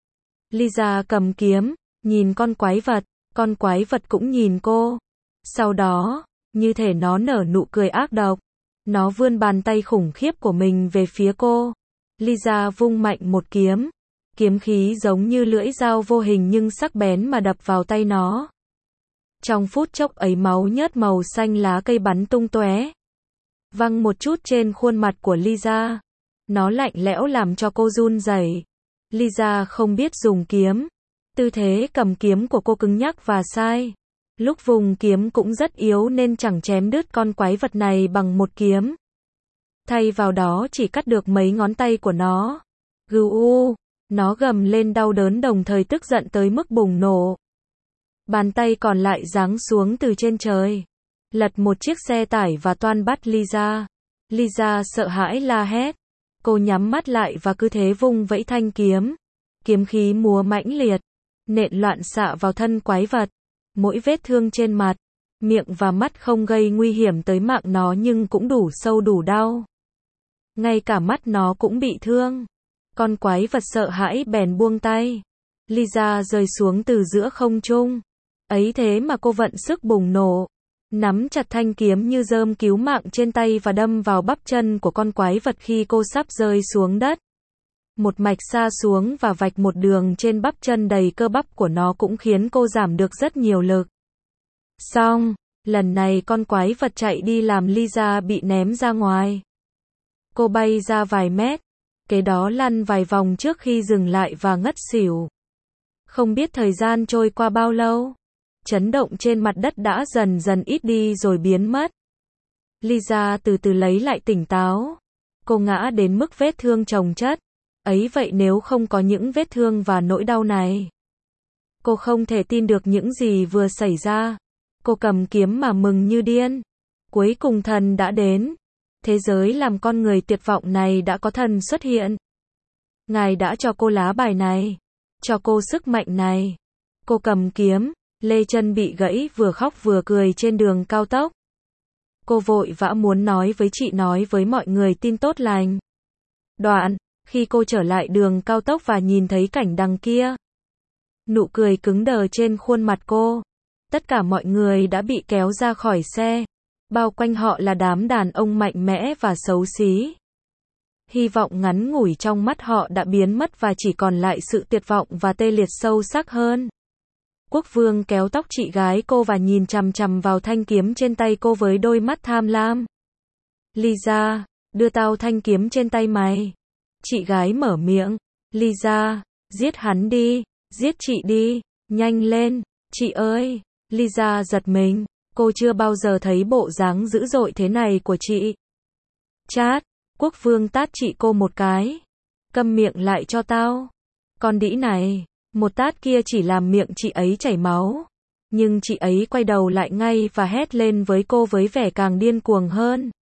Lisa cầm kiếm, nhìn con quái vật cũng nhìn cô. Sau đó, như thể nó nở nụ cười ác độc. Nó vươn bàn tay khủng khiếp của mình về phía cô. Lisa vung mạnh một kiếm. Kiếm khí giống như lưỡi dao vô hình nhưng sắc bén mà đập vào tay nó. Trong phút chốc ấy máu nhớt màu xanh lá cây bắn tung tóe. Văng một chút trên khuôn mặt của Lisa. Nó lạnh lẽo làm cho cô run rẩy. Lisa không biết dùng kiếm. Tư thế cầm kiếm của cô cứng nhắc và sai. Lúc vùng kiếm cũng rất yếu nên chẳng chém đứt con quái vật này bằng một kiếm. Thay vào đó chỉ cắt được mấy ngón tay của nó. Gù. Nó gầm lên đau đớn đồng thời tức giận tới mức bùng nổ. Bàn tay còn lại giáng xuống từ trên trời. Lật một chiếc xe tải và toan bắt Lisa. Lisa sợ hãi la hét. Cô nhắm mắt lại và cứ thế vung vẫy thanh kiếm. Kiếm khí múa mãnh liệt. Nện loạn xạ vào thân quái vật. Mỗi vết thương trên mặt, miệng và mắt không gây nguy hiểm tới mạng nó nhưng cũng đủ sâu đủ đau. Ngay cả mắt nó cũng bị thương. Con quái vật sợ hãi bèn buông tay. Lisa rơi xuống từ giữa không trung. Ấy thế mà cô vận sức bùng nổ. Nắm chặt thanh kiếm như rơm cứu mạng trên tay và đâm vào bắp chân của con quái vật khi cô sắp rơi xuống đất. Một mạch xa xuống và vạch một đường trên bắp chân đầy cơ bắp của nó cũng khiến cô giảm được rất nhiều lực. Xong, lần này con quái vật chạy đi làm Lisa bị ném ra ngoài. Cô bay ra vài mét, kế đó lăn vài vòng trước khi dừng lại và ngất xỉu. Không biết thời gian trôi qua bao lâu, chấn động trên mặt đất đã dần dần ít đi rồi biến mất. Lisa từ từ lấy lại tỉnh táo. Cô ngã đến mức vết thương chồng chất. Ấy vậy nếu không có những vết thương và nỗi đau này. Cô không thể tin được những gì vừa xảy ra. Cô cầm kiếm mà mừng như điên. Cuối cùng thần đã đến. Thế giới làm con người tuyệt vọng này đã có thần xuất hiện. Ngài đã cho cô lá bài này. Cho cô sức mạnh này. Cô cầm kiếm, lê chân bị gãy vừa khóc vừa cười trên đường cao tốc. Cô vội vã muốn nói với mọi người tin tốt lành. Đoạn, khi cô trở lại đường cao tốc và nhìn thấy cảnh đằng kia. Nụ cười cứng đờ trên khuôn mặt cô. Tất cả mọi người đã bị kéo ra khỏi xe. Bao quanh họ là đám đàn ông mạnh mẽ và xấu xí. Hy vọng ngắn ngủi trong mắt họ đã biến mất và chỉ còn lại sự tuyệt vọng và tê liệt sâu sắc hơn. Quốc vương kéo tóc chị gái cô và nhìn chằm chằm vào thanh kiếm trên tay cô với đôi mắt tham lam. Lisa, đưa tao thanh kiếm trên tay mày. Chị gái mở miệng. Lisa, giết hắn đi, giết chị đi, nhanh lên, chị ơi. Lisa giật mình, cô chưa bao giờ thấy bộ dáng dữ dội thế này của chị. Chát, quốc vương tát chị cô một cái. Câm miệng lại cho tao. Con đĩ này, một tát kia chỉ làm miệng chị ấy chảy máu. Nhưng chị ấy quay đầu lại ngay và hét lên với cô với vẻ càng điên cuồng hơn.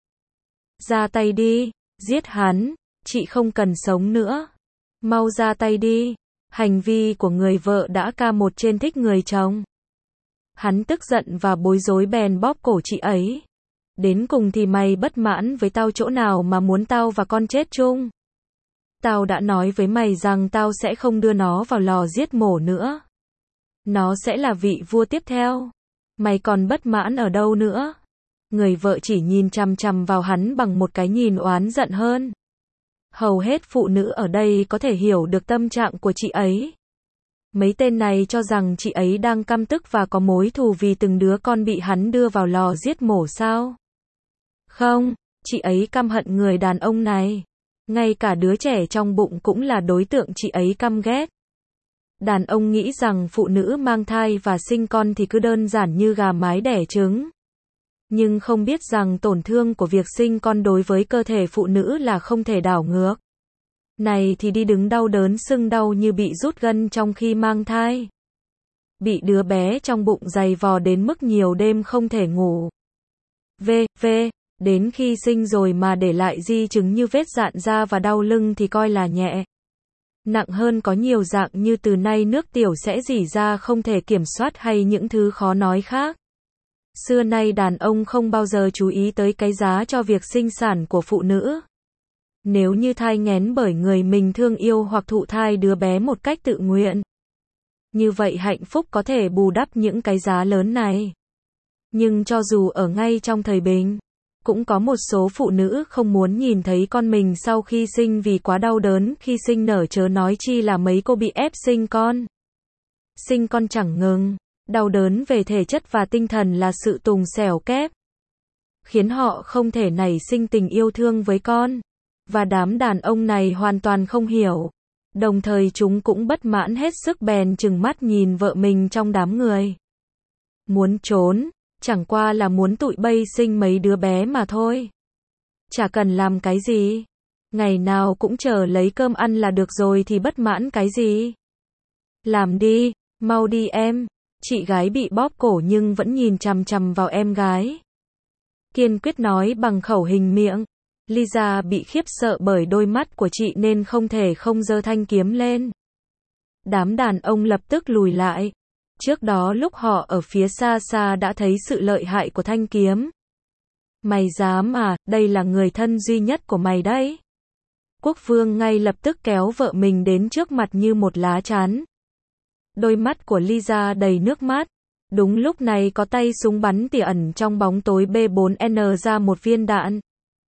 Ra tay đi, giết hắn. Chị không cần sống nữa. Mau ra tay đi. Hành vi của người vợ đã ca một trên thích người chồng. Hắn tức giận và bối rối bèn bóp cổ chị ấy. Đến cùng thì mày bất mãn với tao chỗ nào mà muốn tao và con chết chung? Tao đã nói với mày rằng tao sẽ không đưa nó vào lò giết mổ nữa. Nó sẽ là vị vua tiếp theo. Mày còn bất mãn ở đâu nữa? Người vợ chỉ nhìn chằm chằm vào hắn bằng một cái nhìn oán giận hơn. Hầu hết phụ nữ ở đây có thể hiểu được tâm trạng của chị ấy. Mấy tên này cho rằng chị ấy đang căm tức và có mối thù vì từng đứa con bị hắn đưa vào lò giết mổ sao? Không, chị ấy căm hận người đàn ông này. Ngay cả đứa trẻ trong bụng cũng là đối tượng chị ấy căm ghét. Đàn ông nghĩ rằng phụ nữ mang thai và sinh con thì cứ đơn giản như gà mái đẻ trứng. Nhưng không biết rằng tổn thương của việc sinh con đối với cơ thể phụ nữ là không thể đảo ngược. Này thì đi đứng đau đớn sưng đau như bị rút gân trong khi mang thai. Bị đứa bé trong bụng giày vò đến mức nhiều đêm không thể ngủ. Đến khi sinh rồi mà để lại di chứng như vết rạn da và đau lưng thì coi là nhẹ. Nặng hơn có nhiều dạng như từ nay nước tiểu sẽ rỉ ra không thể kiểm soát hay những thứ khó nói khác. Xưa nay đàn ông không bao giờ chú ý tới cái giá cho việc sinh sản của phụ nữ. Nếu như thai nghén bởi người mình thương yêu hoặc thụ thai đứa bé một cách tự nguyện, như vậy hạnh phúc có thể bù đắp những cái giá lớn này. Nhưng cho dù ở ngay trong thời bình, cũng có một số phụ nữ không muốn nhìn thấy con mình sau khi sinh vì quá đau đớn khi sinh nở, chớ nói chi là mấy cô bị ép sinh con. Sinh con chẳng ngừng, đau đớn về thể chất và tinh thần là sự tùng xẻo kép, khiến họ không thể nảy sinh tình yêu thương với con. Và đám đàn ông này hoàn toàn không hiểu. Đồng thời chúng cũng bất mãn hết sức bèn trừng mắt nhìn vợ mình trong đám người. Muốn trốn, chẳng qua là muốn tụi bay sinh mấy đứa bé mà thôi. Chả cần làm cái gì. Ngày nào cũng chờ lấy cơm ăn là được rồi thì bất mãn cái gì. Làm đi, mau đi em. Chị gái bị bóp cổ nhưng vẫn nhìn chằm chằm vào em gái. Kiên quyết nói bằng khẩu hình miệng. Lisa bị khiếp sợ bởi đôi mắt của chị nên không thể không giơ thanh kiếm lên. Đám đàn ông lập tức lùi lại. Trước đó lúc họ ở phía xa xa đã thấy sự lợi hại của thanh kiếm. Mày dám à, đây là người thân duy nhất của mày đấy. Quốc vương ngay lập tức kéo vợ mình đến trước mặt như một lá chắn. Đôi mắt của Lisa đầy nước mắt. Đúng lúc này có tay súng bắn tỉa ẩn trong bóng tối B4N ra một viên đạn.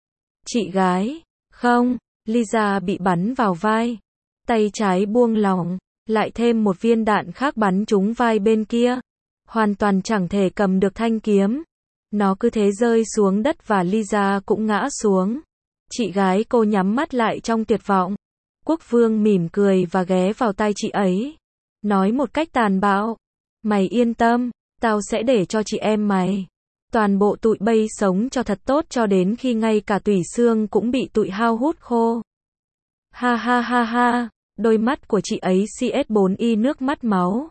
Chị gái, không, Lisa bị bắn vào vai. Tay trái buông lỏng, lại thêm một viên đạn khác bắn trúng vai bên kia. Hoàn toàn chẳng thể cầm được thanh kiếm. Nó cứ thế rơi xuống đất và Lisa cũng ngã xuống. Chị gái cô nhắm mắt lại trong tuyệt vọng. Quốc vương mỉm cười và ghé vào tai chị ấy. Nói một cách tàn bạo. Mày yên tâm, tao sẽ để cho chị em mày. Toàn bộ tụi bay sống cho thật tốt cho đến khi ngay cả tủy xương cũng bị tụi hao hút khô. Ha ha ha ha, đôi mắt của chị ấy CS4Y nước mắt máu.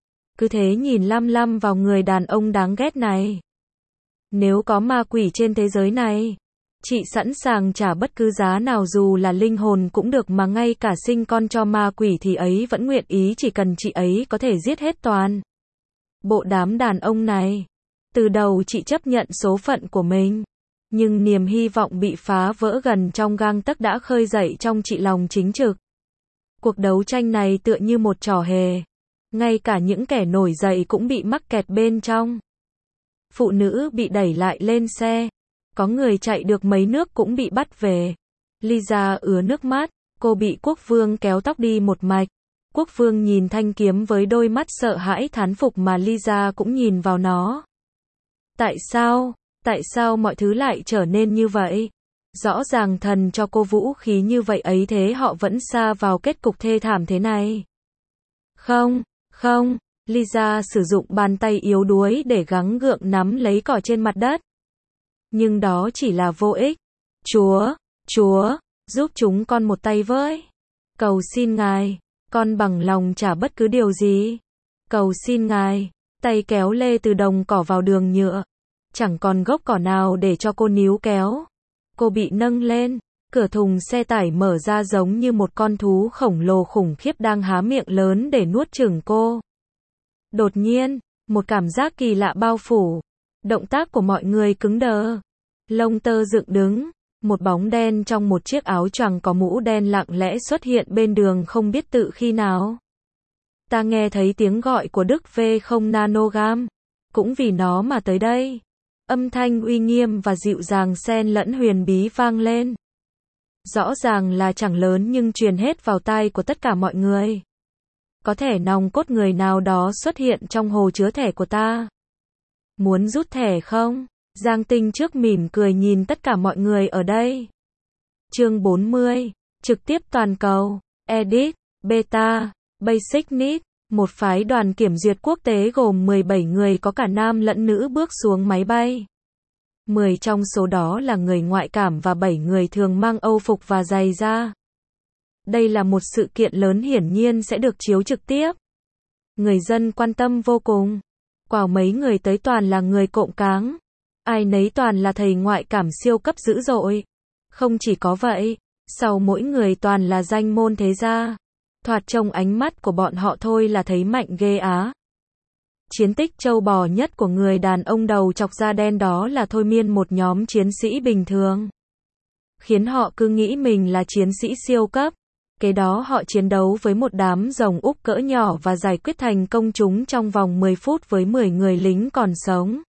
Cứ thế nhìn lăm lăm vào người đàn ông đáng ghét này. Nếu có ma quỷ trên thế giới này, chị sẵn sàng trả bất cứ giá nào dù là linh hồn cũng được, mà ngay cả sinh con cho ma quỷ thì ấy vẫn nguyện ý, chỉ cần chị ấy có thể giết hết toàn bộ đám đàn ông này. Từ đầu chị chấp nhận số phận của mình, nhưng niềm hy vọng bị phá vỡ gần trong gang tấc đã khơi dậy trong chị lòng chính trực. Cuộc đấu tranh này tựa như một trò hề. Ngay cả những kẻ nổi dậy cũng bị mắc kẹt bên trong. Phụ nữ bị đẩy lại lên xe. Có người chạy được mấy nước cũng bị bắt về. Lisa ứa nước mắt, cô bị quốc vương kéo tóc đi một mạch. Quốc vương nhìn thanh kiếm với đôi mắt sợ hãi thán phục mà Lisa cũng nhìn vào nó. Tại sao mọi thứ lại trở nên như vậy? Rõ ràng thần cho cô vũ khí như vậy ấy thế họ vẫn sa vào kết cục thê thảm thế này. Không, Lisa sử dụng bàn tay yếu đuối để gắng gượng nắm lấy cỏ trên mặt đất. Nhưng đó chỉ là vô ích. Chúa, giúp chúng con một tay với. Cầu xin ngài, con bằng lòng trả bất cứ điều gì. Cầu xin ngài, tay kéo lê từ đồng cỏ vào đường nhựa. Chẳng còn gốc cỏ nào để cho cô níu kéo. Cô bị nâng lên, cửa thùng xe tải mở ra giống như một con thú khổng lồ khủng khiếp đang há miệng lớn để nuốt chửng cô. Đột nhiên, một cảm giác kỳ lạ bao phủ. Động tác của mọi người cứng đờ. Lông tơ dựng đứng. Một bóng đen trong một chiếc áo choàng có mũ đen lặng lẽ xuất hiện bên đường không biết tự khi nào. Ta nghe thấy tiếng gọi của Đức V0 Nanogam. Cũng vì nó mà tới đây. Âm thanh uy nghiêm và dịu dàng xen lẫn huyền bí vang lên. Rõ ràng là chẳng lớn nhưng truyền hết vào tai của tất cả mọi người. Có thể nòng cốt người nào đó xuất hiện trong hồ chứa thẻ của ta. Muốn rút thẻ không? Giang Tinh trước mỉm cười nhìn tất cả mọi người ở đây. Chương 40. Trực tiếp toàn cầu. Edit, Beta, Basic Need. Một phái đoàn kiểm duyệt quốc tế gồm 17 người có cả nam lẫn nữ bước xuống máy bay. 10 trong số đó là người ngoại cảm và 7 người thường mang âu phục và giày da. Đây là một sự kiện lớn hiển nhiên sẽ được chiếu trực tiếp. Người dân quan tâm vô cùng. Quả mấy người tới toàn là người cộm cáng. Ai nấy toàn là thầy ngoại cảm siêu cấp dữ dội. Không chỉ có vậy, sau mỗi người toàn là danh môn thế gia. Thoạt trông ánh mắt của bọn họ thôi là thấy mạnh ghê á. Chiến tích trâu bò nhất của người đàn ông đầu chọc da đen đó là thôi miên một nhóm chiến sĩ bình thường. Khiến họ cứ nghĩ mình là chiến sĩ siêu cấp. Kế đó họ chiến đấu với một đám rồng úc cỡ nhỏ và giải quyết thành công chúng trong vòng 10 phút với 10 người lính còn sống.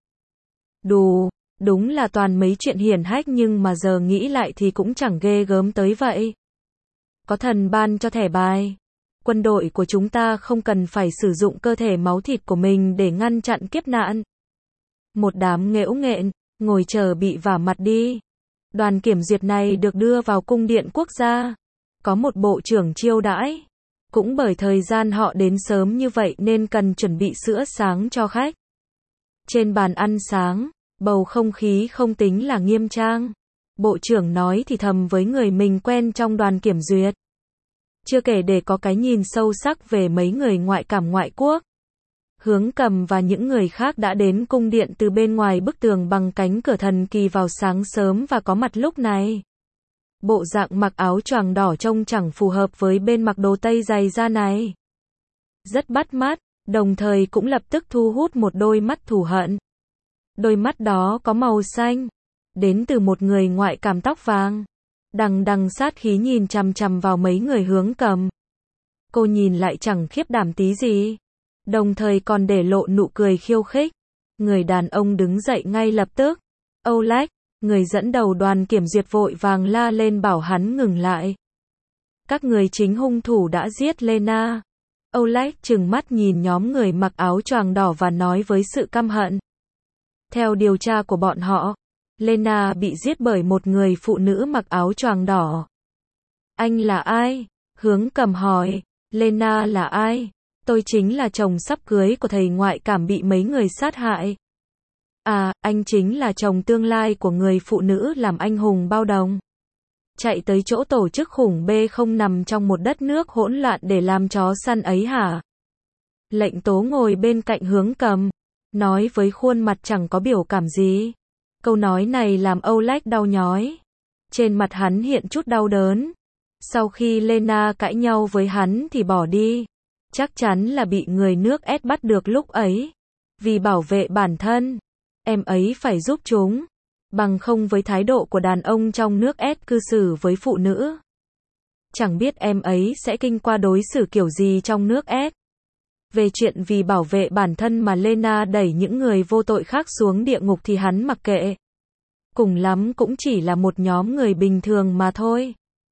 Đúng là toàn mấy chuyện hiển hách nhưng mà giờ nghĩ lại thì cũng chẳng ghê gớm tới vậy. Có thần ban cho thẻ bài. Quân đội của chúng ta không cần phải sử dụng cơ thể máu thịt của mình để ngăn chặn kiếp nạn. Một đám nghễu nghện, ngồi chờ bị vả mặt đi. Đoàn kiểm duyệt này được đưa vào cung điện quốc gia. Có một bộ trưởng chiêu đãi. Cũng bởi thời gian họ đến sớm như vậy nên cần chuẩn bị sữa sáng cho khách. Trên bàn ăn sáng, bầu không khí không tính là nghiêm trang. Bộ trưởng nói thì thầm với người mình quen trong đoàn kiểm duyệt. Chưa kể để có cái nhìn sâu sắc về mấy người ngoại cảm ngoại quốc. Hướng Cầm và những người khác đã đến cung điện từ bên ngoài bức tường bằng cánh cửa thần kỳ vào sáng sớm và có mặt lúc này. Bộ dạng mặc áo choàng đỏ trông chẳng phù hợp với bên mặc đồ tây dày da này. Rất bắt mắt, đồng thời cũng lập tức thu hút một đôi mắt thù hận. Đôi mắt đó có màu xanh, đến từ một người ngoại cảm tóc vàng. Đằng sát khí nhìn chằm chằm vào mấy người Hướng Cầm. Cô nhìn lại chẳng khiếp đảm tí gì. Đồng thời còn để lộ nụ cười khiêu khích. Người đàn ông đứng dậy ngay lập tức. Oleg, người dẫn đầu đoàn kiểm duyệt vội vàng la lên bảo hắn ngừng lại. Các người chính hung thủ đã giết Lena. Oleg trừng mắt nhìn nhóm người mặc áo choàng đỏ và nói với sự căm hận. Theo điều tra của bọn họ, Lena bị giết bởi một người phụ nữ mặc áo choàng đỏ. Anh là ai? Hướng Cầm hỏi. Lena là ai? Tôi chính là chồng sắp cưới của thầy ngoại cảm bị mấy người sát hại. À, anh chính là chồng tương lai của người phụ nữ làm anh hùng bao đồng. Chạy tới chỗ tổ chức khủng B0 nằm trong một đất nước hỗn loạn để làm chó săn ấy hả? Lệnh Tố ngồi bên cạnh Hướng Cầm, nói với khuôn mặt chẳng có biểu cảm gì. Câu nói này làm Oleg đau nhói. Trên mặt hắn hiện chút đau đớn. Sau khi Lena cãi nhau với hắn thì bỏ đi. Chắc chắn là bị người nước S bắt được lúc ấy. Vì bảo vệ bản thân, em ấy phải giúp chúng. Bằng không với thái độ của đàn ông trong nước S cư xử với phụ nữ. Chẳng biết em ấy sẽ kinh qua đối xử kiểu gì trong nước S. Về chuyện vì bảo vệ bản thân mà Lena đẩy những người vô tội khác xuống địa ngục thì hắn mặc kệ. Cùng lắm cũng chỉ là một nhóm người bình thường mà thôi.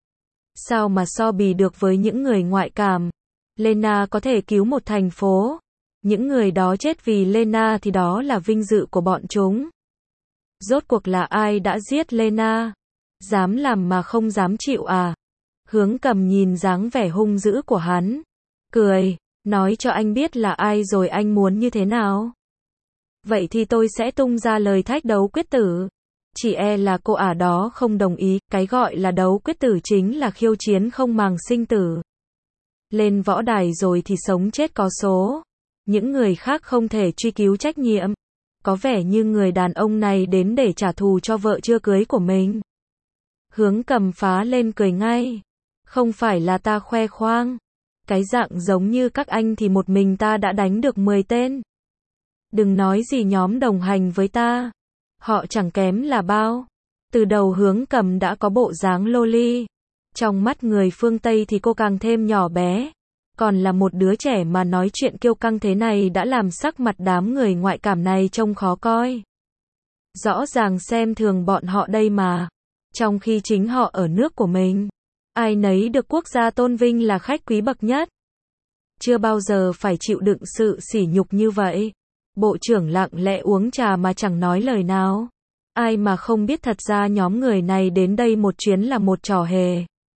Sao mà so bì được với những người ngoại cảm. Lena có thể cứu một thành phố. Những người đó chết vì Lena thì đó là vinh dự của bọn chúng. Rốt cuộc là ai đã giết Lena? Dám làm mà không dám chịu à? Hướng Cầm nhìn dáng vẻ hung dữ của hắn. Cười, nói cho anh biết là ai rồi anh muốn như thế nào? Vậy thì tôi sẽ tung ra lời thách đấu quyết tử. Chỉ e là cô ả đó không đồng ý, cái gọi là đấu quyết tử chính là khiêu chiến không màng sinh tử. Lên võ đài rồi thì sống chết có số. Những người khác không thể truy cứu trách nhiệm. Có vẻ như người đàn ông này đến để trả thù cho vợ chưa cưới của mình. Hướng Cầm phá lên cười ngay. Không phải là ta khoe khoang. Cái dạng giống như các anh thì một mình ta đã đánh được 10 tên. Đừng nói gì nhóm đồng hành với ta. Họ chẳng kém là bao. Từ đầu Hướng Cầm đã có bộ dáng loli. Trong mắt người phương Tây thì cô càng thêm nhỏ bé. Còn là một đứa trẻ mà nói chuyện kiêu căng thế này đã làm sắc mặt đám người ngoại cảm này trông khó coi. Rõ ràng xem thường bọn họ đây mà. Trong khi chính họ ở nước của mình, ai nấy được quốc gia tôn vinh là khách quý bậc nhất. Chưa bao giờ phải chịu đựng sự sỉ nhục như vậy. Bộ trưởng lặng lẽ uống trà mà chẳng nói lời nào. Ai mà không biết thật ra nhóm người này đến đây một chuyến là một trò hề.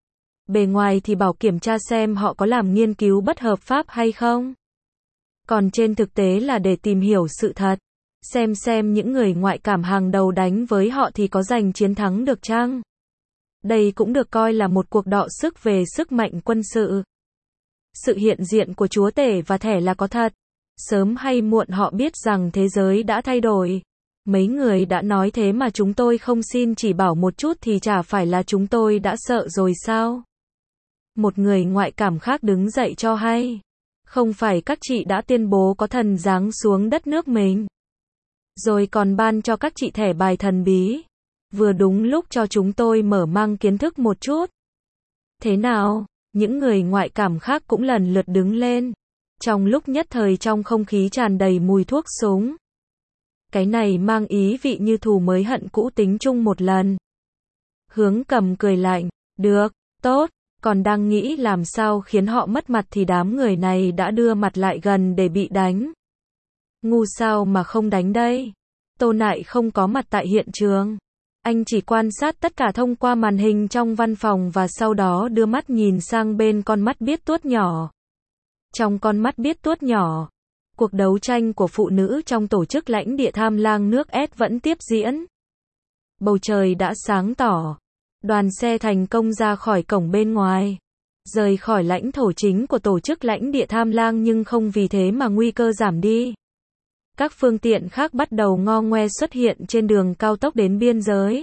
Bề ngoài thì bảo kiểm tra xem họ có làm nghiên cứu bất hợp pháp hay không. Còn trên thực tế là để tìm hiểu sự thật. Xem những người ngoại cảm hàng đầu đánh với họ thì có giành chiến thắng được chăng? Đây cũng được coi là một cuộc đọ sức về sức mạnh quân sự. Sự hiện diện của chúa tể và thẻ là có thật. Sớm hay muộn họ biết rằng thế giới đã thay đổi. Mấy người đã nói thế mà chúng tôi không xin chỉ bảo một chút thì chả phải là chúng tôi đã sợ rồi sao? Một người ngoại cảm khác đứng dậy cho hay. Không phải các chị đã tuyên bố có thần giáng xuống đất nước mình. Rồi còn ban cho các chị thẻ bài thần bí. Vừa đúng lúc cho chúng tôi mở mang kiến thức một chút. Thế nào? Những người ngoại cảm khác cũng lần lượt đứng lên. Trong lúc nhất thời trong không khí tràn đầy mùi thuốc súng. Cái này mang ý vị như thù mới hận cũ tính chung một lần. Hướng Cầm cười lạnh. Được, tốt. Còn đang nghĩ làm sao khiến họ mất mặt thì đám người này đã đưa mặt lại gần để bị đánh. Ngu sao mà không đánh đây? Tô Nại không có mặt tại hiện trường. Anh chỉ quan sát tất cả thông qua màn hình trong văn phòng và sau đó đưa mắt nhìn sang bên con mắt biết tuốt nhỏ. Trong con mắt biết tuốt nhỏ, cuộc đấu tranh của phụ nữ trong tổ chức lãnh địa tham lang nước S vẫn tiếp diễn. Bầu trời đã sáng tỏ. Đoàn xe thành công ra khỏi cổng bên ngoài. Rời khỏi lãnh thổ chính của tổ chức lãnh địa tham lang nhưng không vì thế mà nguy cơ giảm đi. Các phương tiện khác bắt đầu ngo ngoe xuất hiện trên đường cao tốc đến biên giới.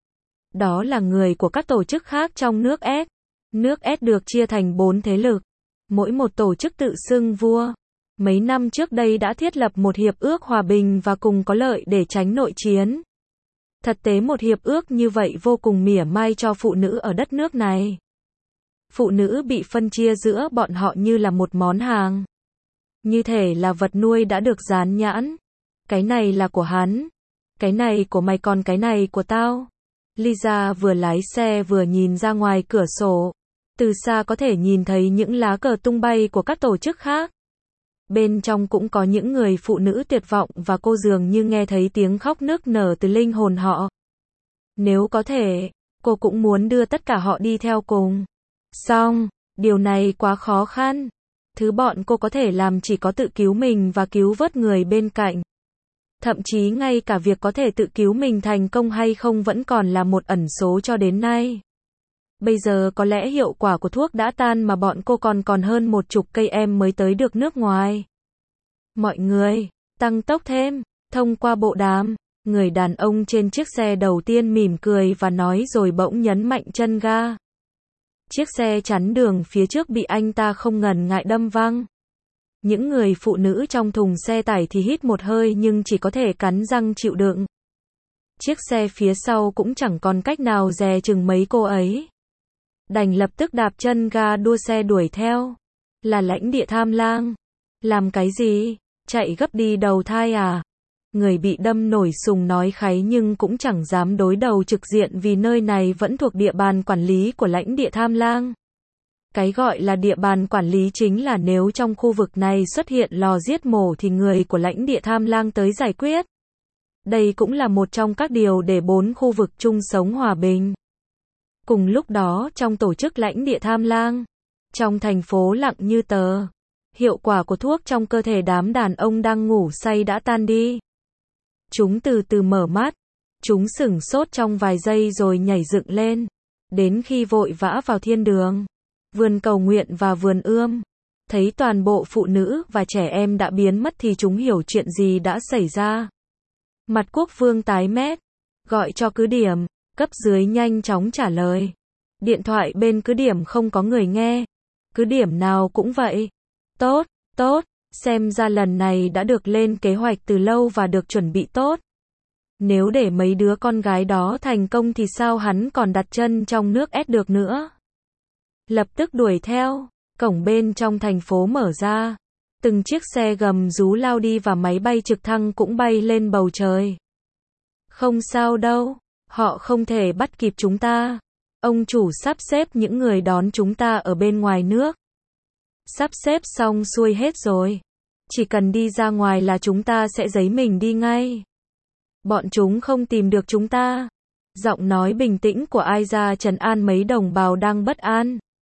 Đó là người của các tổ chức khác trong nước S. Nước S được chia thành 4 thế lực. Mỗi một tổ chức tự xưng vua. Mấy năm trước đây đã thiết lập một hiệp ước hòa bình và cùng có lợi để tránh nội chiến. Thật tế một hiệp ước như vậy vô cùng mỉa mai cho phụ nữ ở đất nước này. Phụ nữ bị phân chia giữa bọn họ như là một món hàng. Như thể là vật nuôi đã được dán nhãn. Cái này là của hắn. Cái này của mày còn cái này của tao. Lisa vừa lái xe vừa nhìn ra ngoài cửa sổ. Từ xa có thể nhìn thấy những lá cờ tung bay của các tổ chức khác. Bên trong cũng có những người phụ nữ tuyệt vọng và cô dường như nghe thấy tiếng khóc nức nở từ linh hồn họ. Nếu có thể, cô cũng muốn đưa tất cả họ đi theo cùng. Song, điều này quá khó khăn. Thứ bọn cô có thể làm chỉ có tự cứu mình và cứu vớt người bên cạnh. Thậm chí ngay cả việc có thể tự cứu mình thành công hay không vẫn còn là một ẩn số cho đến nay. Bây giờ có lẽ hiệu quả của thuốc đã tan mà bọn cô còn hơn 10 cây em mới tới được nước ngoài. Mọi người, tăng tốc thêm. Thông qua bộ đàm, người đàn ông trên chiếc xe đầu tiên mỉm cười và nói rồi bỗng nhấn mạnh chân ga. Chiếc xe chắn đường phía trước bị anh ta không ngần ngại đâm văng. Những người phụ nữ trong thùng xe tải thì hít một hơi nhưng chỉ có thể cắn răng chịu đựng. Chiếc xe phía sau cũng chẳng còn cách nào dè chừng mấy cô ấy. Đành lập tức đạp chân ga đua xe đuổi theo. Là lãnh địa tham lang. Làm cái gì? Chạy gấp đi đầu thai à? Người bị đâm nổi sùng nói kháy nhưng cũng chẳng dám đối đầu trực diện vì nơi này vẫn thuộc địa bàn quản lý của lãnh địa tham lang. Cái gọi là địa bàn quản lý chính là nếu trong khu vực này xuất hiện lò giết mổ thì người của lãnh địa tham lang tới giải quyết. Đây cũng là một trong các điều để 4 khu vực chung sống hòa bình. Cùng lúc đó trong tổ chức lãnh địa tham lang, trong thành phố lặng như tờ, hiệu quả của thuốc trong cơ thể đám đàn ông đang ngủ say đã tan đi. Chúng từ từ mở mắt, chúng sửng sốt trong vài giây rồi nhảy dựng lên, đến khi vội vã vào thiên đường, vườn cầu nguyện và vườn ươm. Thấy toàn bộ phụ nữ và trẻ em đã biến mất thì chúng hiểu chuyện gì đã xảy ra. Mặt quốc vương tái mét, gọi cho cứ điểm, cấp dưới nhanh chóng trả lời. Điện thoại bên cứ điểm không có người nghe. Cứ điểm nào cũng vậy. Tốt, tốt, xem ra lần này đã được lên kế hoạch từ lâu và được chuẩn bị tốt. Nếu để mấy đứa con gái đó thành công thì sao hắn còn đặt chân trong nước S được nữa. Lập tức đuổi theo, cổng bên trong thành phố mở ra. Từng chiếc xe gầm rú lao đi và máy bay trực thăng cũng bay lên bầu trời. Không sao đâu, họ không thể bắt kịp chúng ta. Ông chủ sắp xếp những người đón chúng ta ở bên ngoài nước. Sắp xếp xong xuôi hết rồi. Chỉ cần đi ra ngoài là chúng ta sẽ giấy mình đi ngay. Bọn chúng không tìm được chúng ta. Giọng nói bình tĩnh của Aiza trấn an mấy đồng bào đang bất an.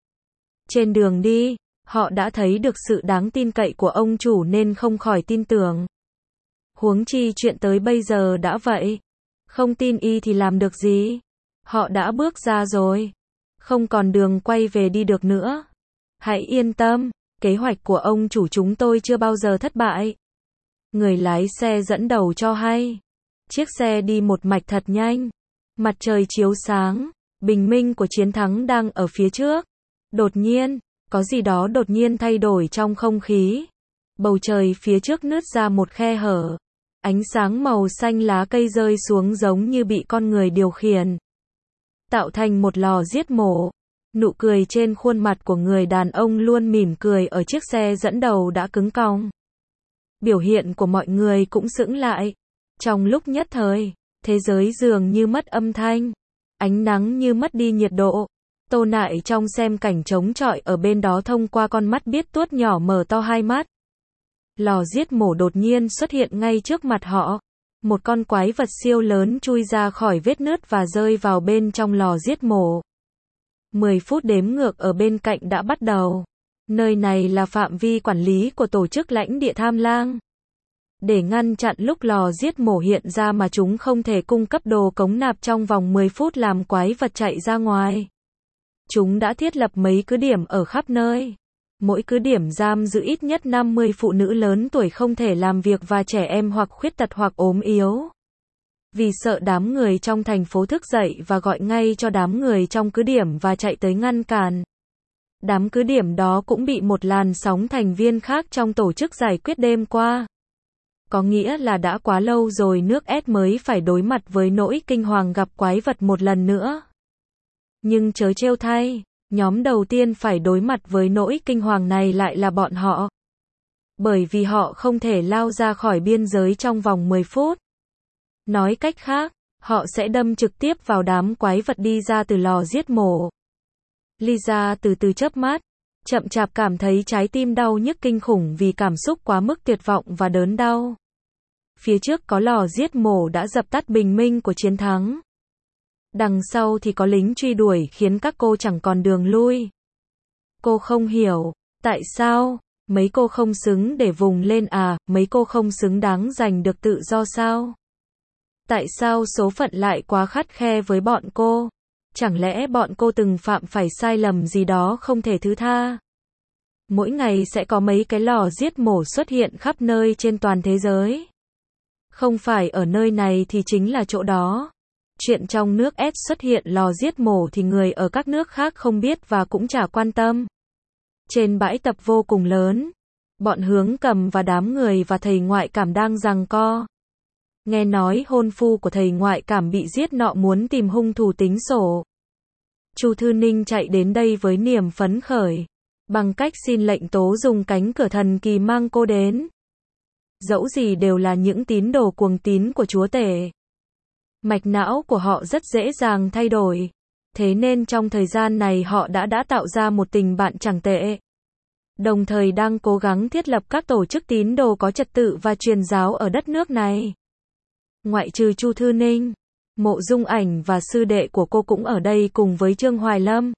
Trên đường đi, họ đã thấy được sự đáng tin cậy của ông chủ nên không khỏi tin tưởng. Huống chi chuyện tới bây giờ đã vậy. Không tin y thì làm được gì? Họ đã bước ra rồi. Không còn đường quay về đi được nữa. Hãy yên tâm, kế hoạch của ông chủ chúng tôi chưa bao giờ thất bại. Người lái xe dẫn đầu cho hay. Chiếc xe đi một mạch thật nhanh. Mặt trời chiếu sáng, bình minh của chiến thắng đang ở phía trước. Đột nhiên, có gì đó đột nhiên thay đổi trong không khí. Bầu trời phía trước nứt ra một khe hở. Ánh sáng màu xanh lá cây rơi xuống giống như bị con người điều khiển. Tạo thành một lò giết mổ. Nụ cười trên khuôn mặt của người đàn ông luôn mỉm cười ở chiếc xe dẫn đầu đã cứng cong. Biểu hiện của mọi người cũng sững lại. Trong lúc nhất thời, thế giới dường như mất âm thanh. Ánh nắng như mất đi nhiệt độ. Tô Nại trong xem cảnh trống trọi ở bên đó thông qua con mắt biết tuốt nhỏ mở to hai mắt. Lò giết mổ đột nhiên xuất hiện ngay trước mặt họ. Một con quái vật siêu lớn chui ra khỏi vết nứt và rơi vào bên trong lò giết mổ. 10 phút đếm ngược ở bên cạnh đã bắt đầu. Nơi này là phạm vi quản lý của tổ chức lãnh địa Tham Lang. Để ngăn chặn lúc lò giết mổ hiện ra mà chúng không thể cung cấp đồ cống nạp trong vòng 10 phút làm quái vật chạy ra ngoài. Chúng đã thiết lập mấy cứ điểm ở khắp nơi. Mỗi cứ điểm giam giữ ít nhất 50 phụ nữ lớn tuổi không thể làm việc và trẻ em hoặc khuyết tật hoặc ốm yếu. Vì sợ đám người trong thành phố thức dậy và gọi ngay cho đám người trong cứ điểm và chạy tới ngăn cản. Đám cứ điểm đó cũng bị một làn sóng thành viên khác trong tổ chức giải quyết đêm qua. Có nghĩa là đã quá lâu rồi nước S mới phải đối mặt với nỗi kinh hoàng gặp quái vật một lần nữa. Nhưng trớ trêu thay, nhóm đầu tiên phải đối mặt với nỗi kinh hoàng này lại là bọn họ. Bởi vì họ không thể lao ra khỏi biên giới trong vòng 10 phút. Nói cách khác, họ sẽ đâm trực tiếp vào đám quái vật đi ra từ lò giết mổ. Lisa từ từ chớp mắt, chậm chạp cảm thấy trái tim đau nhức kinh khủng vì cảm xúc quá mức tuyệt vọng và đớn đau. Phía trước có lò giết mổ đã dập tắt bình minh của chiến thắng. Đằng sau thì có lính truy đuổi khiến các cô chẳng còn đường lui. Cô không hiểu, tại sao, mấy cô không xứng để vùng lên à, mấy cô không xứng đáng giành được tự do sao? Tại sao số phận lại quá khắt khe với bọn cô? Chẳng lẽ bọn cô từng phạm phải sai lầm gì đó không thể thứ tha? Mỗi ngày sẽ có mấy cái lò giết mổ xuất hiện khắp nơi trên toàn thế giới. Không phải ở nơi này thì chính là chỗ đó. Chuyện trong nước S xuất hiện lò giết mổ thì người ở các nước khác không biết và cũng chả quan tâm. Trên bãi tập vô cùng lớn, bọn Hướng Cầm và đám người và thầy ngoại cảm đang giằng co. Nghe nói hôn phu của thầy ngoại cảm bị giết nọ muốn tìm hung thủ tính sổ. Chu Thư Ninh chạy đến đây với niềm phấn khởi, bằng cách xin lệnh tố dùng cánh cửa thần kỳ mang cô đến. Dẫu gì đều là những tín đồ cuồng tín của chúa tể. Mạch não của họ rất dễ dàng thay đổi. Thế nên trong thời gian này họ đã tạo ra một tình bạn chẳng tệ. Đồng thời đang cố gắng thiết lập các tổ chức tín đồ có trật tự và truyền giáo ở đất nước này. Ngoại trừ Chu Thư Ninh, Mộ Dung Ảnh và sư đệ của cô cũng ở đây cùng với Trương Hoài Lâm.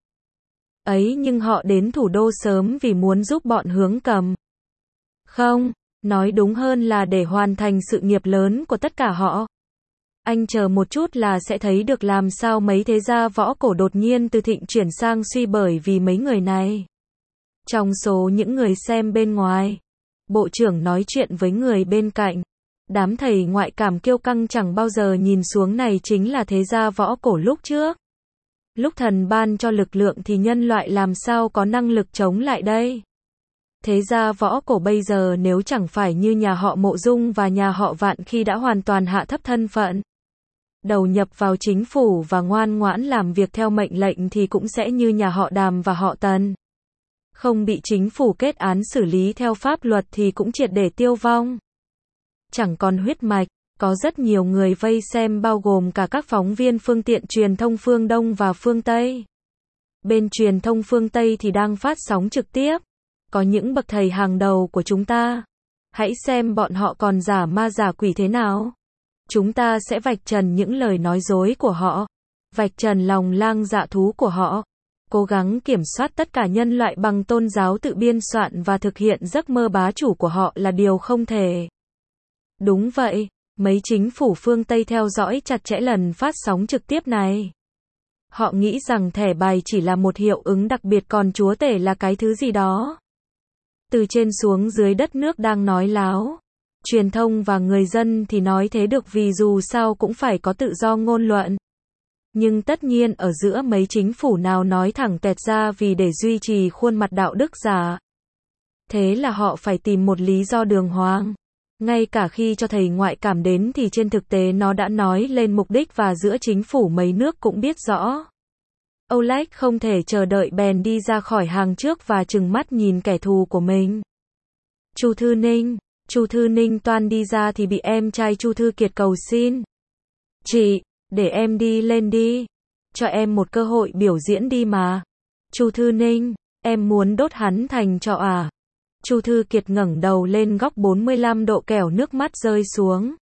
Ấy nhưng họ đến thủ đô sớm vì muốn giúp bọn Hướng Cầm. Không, nói đúng hơn là để hoàn thành sự nghiệp lớn của tất cả họ. Anh chờ một chút là sẽ thấy được làm sao mấy thế gia võ cổ đột nhiên từ thịnh chuyển sang suy bởi vì mấy người này. Trong số những người xem bên ngoài, bộ trưởng nói chuyện với người bên cạnh. Đám thầy ngoại cảm kiêu căng chẳng bao giờ nhìn xuống này chính là thế gia võ cổ lúc trước. Lúc thần ban cho lực lượng thì nhân loại làm sao có năng lực chống lại đây? Thế gia võ cổ bây giờ nếu chẳng phải như nhà họ Mộ Dung và nhà họ Vạn khi đã hoàn toàn hạ thấp thân phận, đầu nhập vào chính phủ và ngoan ngoãn làm việc theo mệnh lệnh thì cũng sẽ như nhà họ Đàm và họ Tần. Không bị chính phủ kết án xử lý theo pháp luật thì cũng triệt để tiêu vong. Chẳng còn huyết mạch, có rất nhiều người vây xem bao gồm cả các phóng viên phương tiện truyền thông phương Đông và phương Tây. Bên truyền thông phương Tây thì đang phát sóng trực tiếp. Có những bậc thầy hàng đầu của chúng ta. Hãy xem bọn họ còn giả ma giả quỷ thế nào. Chúng ta sẽ vạch trần những lời nói dối của họ. Vạch trần lòng lang dạ thú của họ. cố gắng kiểm soát tất cả nhân loại bằng tôn giáo tự biên soạn và thực hiện giấc mơ bá chủ của họ là điều không thể. Đúng vậy, mấy chính phủ phương Tây theo dõi chặt chẽ lần phát sóng trực tiếp này. Họ nghĩ rằng thẻ bài chỉ là một hiệu ứng đặc biệt còn chúa tể là cái thứ gì đó từ trên xuống dưới đất nước đang nói láo. Truyền thông và người dân thì nói thế được vì dù sao cũng phải có tự do ngôn luận. Nhưng tất nhiên ở giữa mấy chính phủ nào nói thẳng tuẹt ra vì để duy trì khuôn mặt đạo đức giả. Thế là họ phải tìm một lý do đường hoàng. Ngay cả khi cho thầy ngoại cảm đến thì trên thực tế nó đã nói lên mục đích và giữa chính phủ mấy nước cũng biết rõ. Oleg không thể chờ đợi bèn đi ra khỏi hàng trước và trừng mắt nhìn kẻ thù của mình. Chu Thư Ninh toan đi ra thì bị em trai Chu Thư Kiệt cầu xin. Chị, để em đi lên đi. Cho em một cơ hội biểu diễn đi mà. Chu Thư Ninh, em muốn đốt hắn thành tro à? Chu Thư Kiệt ngẩng đầu lên góc 45 độ kẻo nước mắt rơi xuống.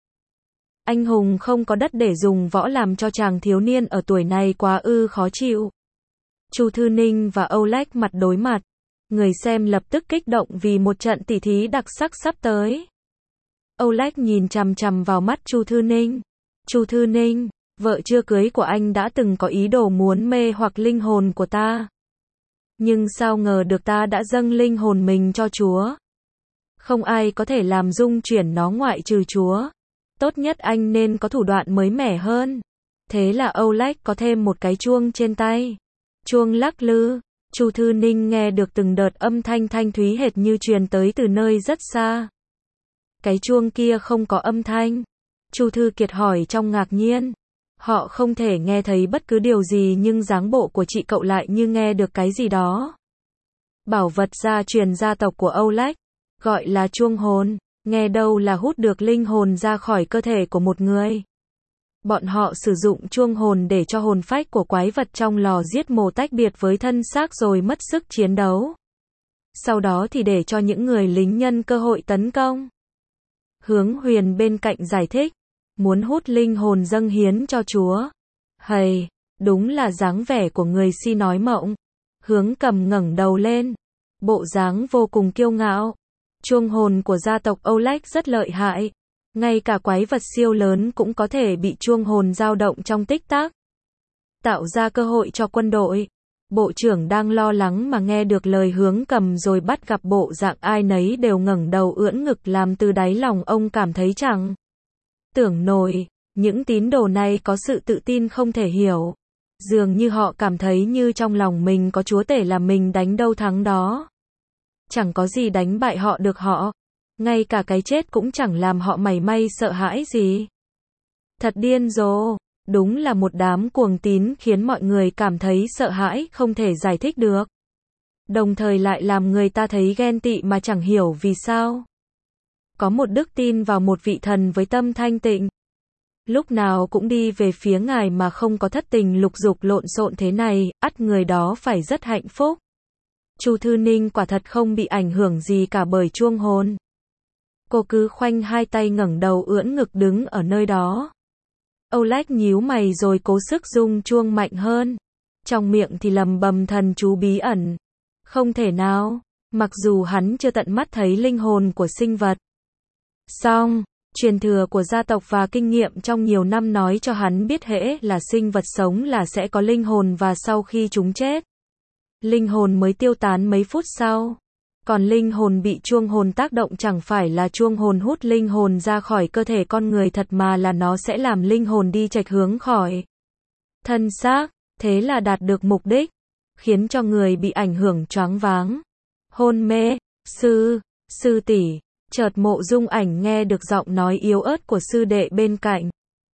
Anh hùng không có đất để dùng võ làm cho chàng thiếu niên ở tuổi này quá khó chịu. Chu Thư Ninh và Oleg mặt đối mặt. Người xem lập tức kích động vì một trận tỉ thí đặc sắc sắp tới. Oleg nhìn chằm chằm vào mắt Chu Thư Ninh. Chu Thư Ninh, vợ chưa cưới của anh đã từng có ý đồ muốn mê hoặc linh hồn của ta. Nhưng sao ngờ được ta đã dâng linh hồn mình cho Chúa. Không ai có thể làm rung chuyển nó ngoại trừ Chúa. Tốt nhất anh nên có thủ đoạn mới mẻ hơn. Thế là Oleg có thêm một cái chuông trên tay. Chuông lắc lư. Chu Thư Ninh nghe được từng đợt âm thanh thanh thúy hệt như truyền tới từ nơi rất xa. Cái chuông kia không có âm thanh. Chu Thư Kiệt hỏi trong ngạc nhiên. Họ không thể nghe thấy bất cứ điều gì nhưng dáng bộ của chị cậu lại như nghe được cái gì đó. Bảo vật gia truyền gia tộc của Oleg, gọi là chuông hồn, nghe đâu là hút được linh hồn ra khỏi cơ thể của một người. Bọn họ sử dụng chuông hồn để cho hồn phách của quái vật trong lò giết mổ tách biệt với thân xác rồi mất sức chiến đấu. Sau đó thì để cho những người lính nhân cơ hội tấn công. Hướng Huyền bên cạnh giải thích, muốn hút linh hồn dâng hiến cho Chúa. Hầy, đúng là dáng vẻ của người si nói mộng. Hướng Cầm ngẩng đầu lên, bộ dáng vô cùng kiêu ngạo. Chuông hồn của gia tộc Oleg rất lợi hại. Ngay cả quái vật siêu lớn cũng có thể bị chuông hồn dao động trong tích tắc. Tạo ra cơ hội cho quân đội. Bộ trưởng đang lo lắng mà nghe được lời Hướng Cầm rồi bắt gặp bộ dạng ai nấy đều ngẩng đầu ưỡn ngực làm từ đáy lòng ông cảm thấy chẳng tưởng nổi. Những tín đồ này có sự tự tin không thể hiểu. Dường như họ cảm thấy như trong lòng mình có chúa tể là mình đánh đâu thắng đó. Chẳng có gì đánh bại họ được họ. Ngay cả cái chết cũng chẳng làm họ mảy may sợ hãi gì. Thật điên rồ. Đúng là một đám cuồng tín khiến mọi người cảm thấy sợ hãi không thể giải thích được. Đồng thời lại làm người ta thấy ghen tị mà chẳng hiểu vì sao. Có một đức tin vào một vị thần với tâm thanh tịnh. Lúc nào cũng đi về phía ngài mà không có thất tình lục dục lộn xộn thế này, ắt người đó phải rất hạnh phúc. Chu Thư Ninh quả thật không bị ảnh hưởng gì cả bởi chuông hồn. Cô cứ khoanh hai tay ngẩng đầu ưỡn ngực đứng ở nơi đó. Oleg nhíu mày rồi cố sức rung chuông mạnh hơn. Trong miệng thì lầm bầm thần chú bí ẩn. Không thể nào, mặc dù hắn chưa tận mắt thấy linh hồn của sinh vật. Song, truyền thừa của gia tộc và kinh nghiệm trong nhiều năm nói cho hắn biết hễ là sinh vật sống là sẽ có linh hồn và sau khi chúng chết, linh hồn mới tiêu tán mấy phút sau. Còn linh hồn bị chuông hồn tác động chẳng phải là chuông hồn hút linh hồn ra khỏi cơ thể con người thật mà là nó sẽ làm linh hồn đi chệch hướng khỏi thân xác, thế là đạt được mục đích, khiến cho người bị ảnh hưởng choáng váng, hôn mê. Sư tỷ. Chợt Mộ Dung Ảnh nghe được giọng nói yếu ớt của sư đệ bên cạnh.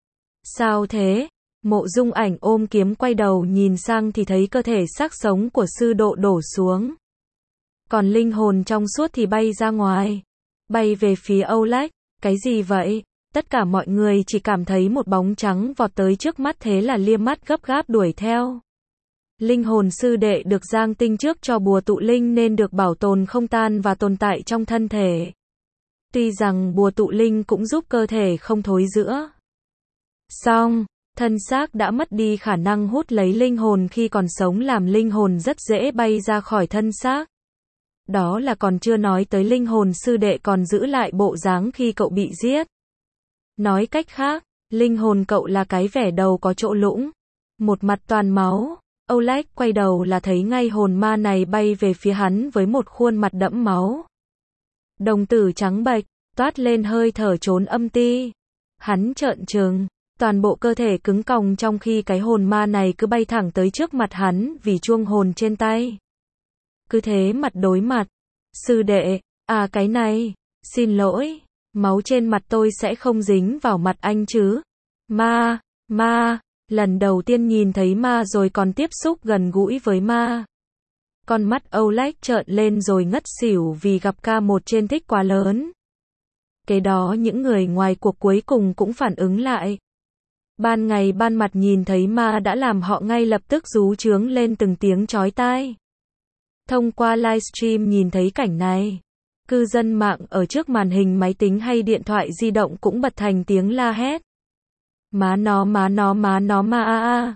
Sao thế? Mộ Dung Ảnh ôm kiếm quay đầu nhìn sang thì thấy cơ thể xác sống của sư độ đổ xuống. Còn linh hồn trong suốt thì bay ra ngoài. Bay về phía Oleg. Cái gì vậy? Tất cả mọi người chỉ cảm thấy một bóng trắng vọt tới trước mắt thế là liếc mắt gấp gáp đuổi theo. Linh hồn sư đệ được giang tinh trước cho bùa tụ linh nên được bảo tồn không tan và tồn tại trong thân thể. Tuy rằng bùa tụ linh cũng giúp cơ thể không thối rữa. Song, Thân xác đã mất đi khả năng hút lấy linh hồn khi còn sống làm linh hồn rất dễ bay ra khỏi thân xác. Đó là còn chưa nói tới linh hồn sư đệ còn giữ lại bộ dáng khi cậu bị giết. Nói cách khác, linh hồn cậu là cái vẻ đầu có chỗ lũng, một mặt toàn máu. Oleg quay đầu là thấy ngay hồn ma này bay về phía hắn với một khuôn mặt đẫm máu. Đồng tử trắng bệch, toát lên hơi thở trốn âm ti. Hắn trợn trừng, toàn bộ cơ thể cứng còng trong khi cái hồn ma này cứ bay thẳng tới trước mặt hắn vì chuông hồn trên tay. Cứ thế mặt đối mặt. Sư đệ, à cái này, xin lỗi, máu trên mặt tôi sẽ không dính vào mặt anh chứ. Ma, lần đầu tiên nhìn thấy ma rồi còn tiếp xúc gần gũi với ma. Con mắt Oleg trợn lên rồi ngất xỉu vì gặp K1 trên thích quá lớn. Kế đó những người ngoài cuộc cuối cùng cũng phản ứng lại. Ban ngày ban mặt nhìn thấy ma đã làm họ ngay lập tức rú chướng lên từng tiếng chói tai. Thông qua livestream nhìn thấy cảnh này, cư dân mạng ở trước màn hình máy tính hay điện thoại di động cũng bật thành tiếng la hét. Má nó ma a.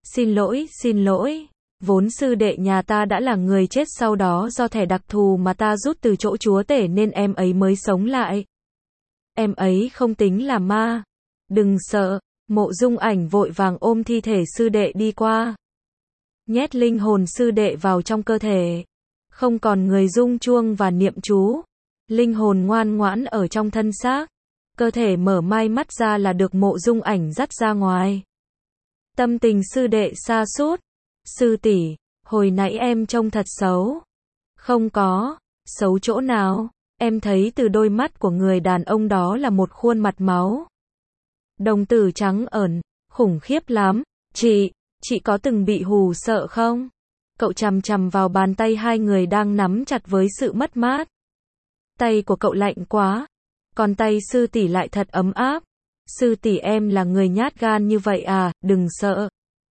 Xin lỗi. Vốn sư đệ nhà ta đã là người chết sau đó do thẻ đặc thù mà ta rút từ chỗ chúa tể nên em ấy mới sống lại. Em ấy không tính là ma. Đừng sợ. Mộ Dung Ảnh vội vàng ôm thi thể sư đệ đi qua. Nhét linh hồn sư đệ vào trong cơ thể. Không còn người rung chuông và niệm chú. Linh hồn ngoan ngoãn ở trong thân xác. Cơ thể mở mai mắt ra là được Mộ Dung Ảnh dắt ra ngoài. Tâm tình sư đệ sa sút. Sư tỷ, hồi nãy em trông thật xấu. Không có, xấu chỗ nào, em thấy từ đôi mắt của người đàn ông đó là một khuôn mặt máu. Đồng tử trắng ẩn, khủng khiếp lắm. Chị có từng bị hù sợ không? Cậu chằm chằm vào bàn tay hai người đang nắm chặt với sự mất mát. Tay của cậu lạnh quá, còn tay sư tỷ lại thật ấm áp. Sư tỷ em là người nhát gan như vậy à, đừng sợ.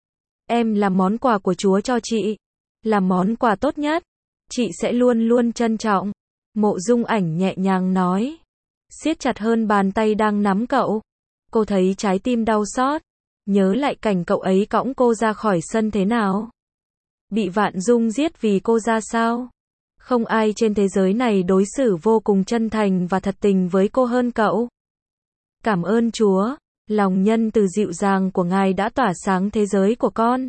Em là món quà của Chúa cho chị, là món quà tốt nhất, chị sẽ luôn luôn trân trọng. Mộ Dung Ảnh nhẹ nhàng nói, siết chặt hơn bàn tay đang nắm cậu. Cô thấy trái tim đau xót, nhớ lại cảnh cậu ấy cõng cô ra khỏi sân thế nào. Bị Vạn Dung giết vì cô ra sao? Không ai trên thế giới này đối xử vô cùng chân thành và thật tình với cô hơn cậu. Cảm ơn Chúa. Lòng nhân từ dịu dàng của Ngài đã tỏa sáng thế giới của con.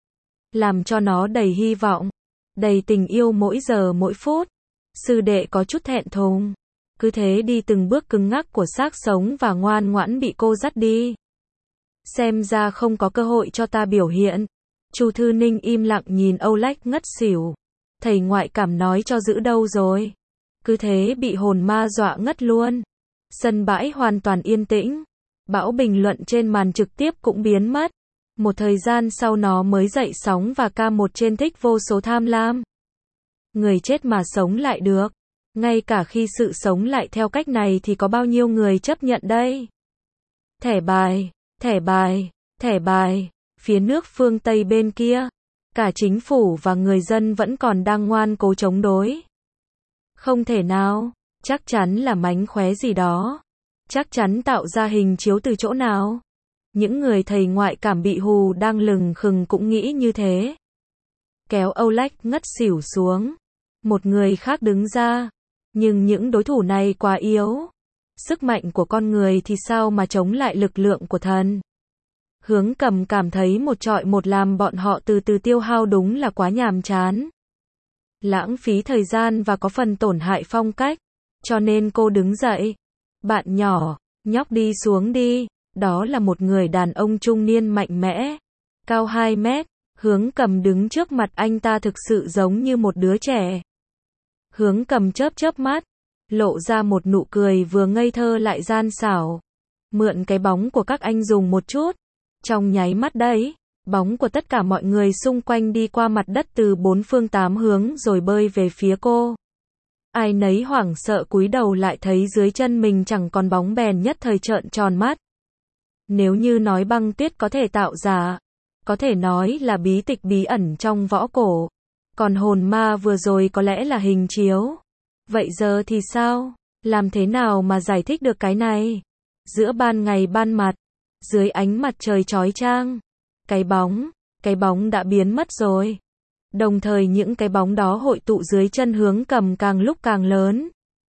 Làm cho nó đầy hy vọng, đầy tình yêu mỗi giờ mỗi phút. Sư đệ có chút thẹn thùng. Cứ thế đi từng bước cứng ngắc của xác sống và ngoan ngoãn bị cô dắt đi. Xem ra không có cơ hội cho ta biểu hiện. Chu Thư Ninh im lặng nhìn Oleg ngất xỉu. Thầy ngoại cảm nói cho giữ đâu rồi. Cứ thế bị hồn ma dọa ngất luôn. Sân bãi hoàn toàn yên tĩnh. Bão bình luận trên màn trực tiếp cũng biến mất. Một thời gian sau nó mới dậy sóng và K1 trên thích vô số tham lam. Người chết mà sống lại được. Ngay cả khi sự sống lại theo cách này thì có bao nhiêu người chấp nhận đây? Thẻ bài. Phía nước phương Tây bên kia, cả chính phủ và người dân vẫn còn đang ngoan cố chống đối. Không thể nào, chắc chắn là mánh khóe gì đó. Chắc chắn tạo ra hình chiếu từ chỗ nào. Những người thầy ngoại cảm bị hù đang lừng khừng cũng nghĩ như thế. Kéo Oleg ngất xỉu xuống. Một người khác đứng ra. Nhưng những đối thủ này quá yếu. Sức mạnh của con người thì sao mà chống lại lực lượng của thần. Hướng Cầm cảm thấy một trọi một làm bọn họ từ từ tiêu hao đúng là quá nhàm chán. Lãng phí thời gian và có phần tổn hại phong cách. Cho nên cô đứng dậy. Bạn nhỏ, nhóc đi xuống đi. Đó là một người đàn ông trung niên mạnh mẽ. Cao 2 mét. Hướng Cầm đứng trước mặt anh ta thực sự giống như một đứa trẻ. Hướng Cầm chớp mắt. Lộ ra một nụ cười vừa ngây thơ lại gian xảo. Mượn cái bóng của các anh dùng một chút. Trong nháy mắt đấy, bóng của tất cả mọi người xung quanh đi qua mặt đất từ 4 phương 8 hướng rồi bơi về phía cô. Ai nấy hoảng sợ cúi đầu lại thấy dưới chân mình chẳng còn bóng bèn nhất thời trợn tròn mắt. Nếu như nói băng tuyết có thể tạo ra, có thể nói là bí tịch bí ẩn trong võ cổ. Còn hồn ma vừa rồi có lẽ là hình chiếu. Vậy giờ thì sao? Làm thế nào mà giải thích được cái này? Giữa ban ngày ban mặt, Dưới ánh mặt trời chói chang, cái bóng đã biến mất rồi. Đồng thời những cái bóng đó hội tụ dưới chân hướng cầm càng lúc càng lớn,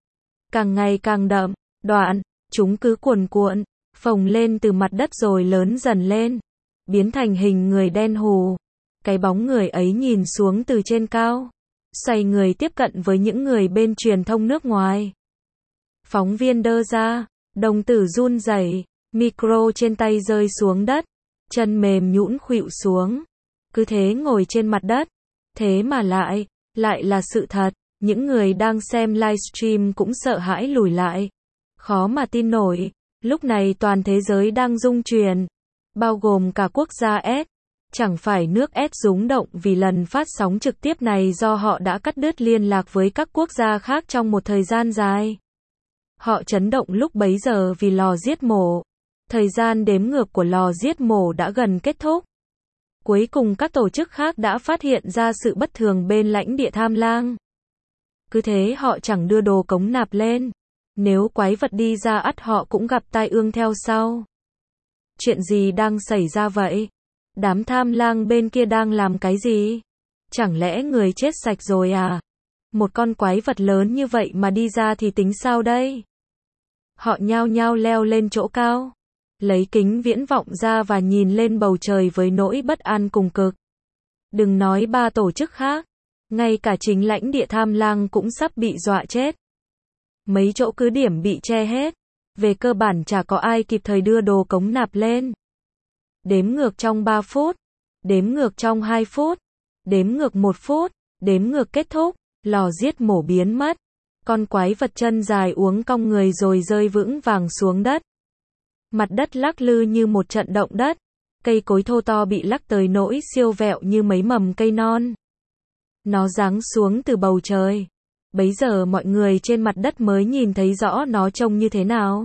càng ngày càng đậm, đoạn, chúng cứ cuồn cuộn, phồng lên từ mặt đất rồi lớn dần lên, biến thành hình người đen hù. Cái bóng người ấy nhìn xuống từ trên cao, xoay người tiếp cận với những người bên truyền thông nước ngoài. Phóng viên đơ ra, đồng tử run rẩy, micro trên tay rơi xuống đất, chân mềm nhũn khuỵu xuống, cứ thế ngồi trên mặt đất. Thế mà lại là sự thật, những người đang xem livestream cũng sợ hãi lùi lại. Khó mà tin nổi, lúc này toàn thế giới đang rung chuyển, bao gồm cả quốc gia S. Chẳng phải nước S rúng động vì lần phát sóng trực tiếp này do họ đã cắt đứt liên lạc với các quốc gia khác trong một thời gian dài. Họ chấn động lúc bấy giờ vì lò giết mổ. Thời gian đếm ngược của lò giết mổ đã gần kết thúc. Cuối cùng các tổ chức khác đã phát hiện ra sự bất thường bên lãnh địa Tham Lang. Cứ thế họ chẳng đưa đồ cống nạp lên. Nếu quái vật đi ra ắt họ cũng gặp tai ương theo sau. Chuyện gì đang xảy ra vậy? Đám Tham Lang bên kia đang làm cái gì? Chẳng lẽ người chết sạch rồi à? Một con quái vật lớn như vậy mà đi ra thì tính sao đây? Họ nhao nhao leo lên chỗ cao, lấy kính viễn vọng ra và nhìn lên bầu trời với nỗi bất an cùng cực. Đừng nói ba tổ chức khác, ngay cả chính lãnh địa Tham Lang cũng sắp bị dọa chết. Mấy chỗ cứ điểm bị che hết, về cơ bản chả có ai kịp thời đưa đồ cống nạp lên. Đếm ngược trong 3 phút, đếm ngược trong 2 phút, đếm ngược 1 phút, đếm ngược kết thúc, lò giết mổ biến mất. Con quái vật chân dài uốn cong người rồi rơi vững vàng xuống đất. Mặt đất lắc lư như một trận động đất, cây cối thô to bị lắc tới nỗi siêu vẹo như mấy mầm cây non. Nó giáng xuống từ bầu trời. Bấy giờ mọi người trên mặt đất mới nhìn thấy rõ nó trông như thế nào.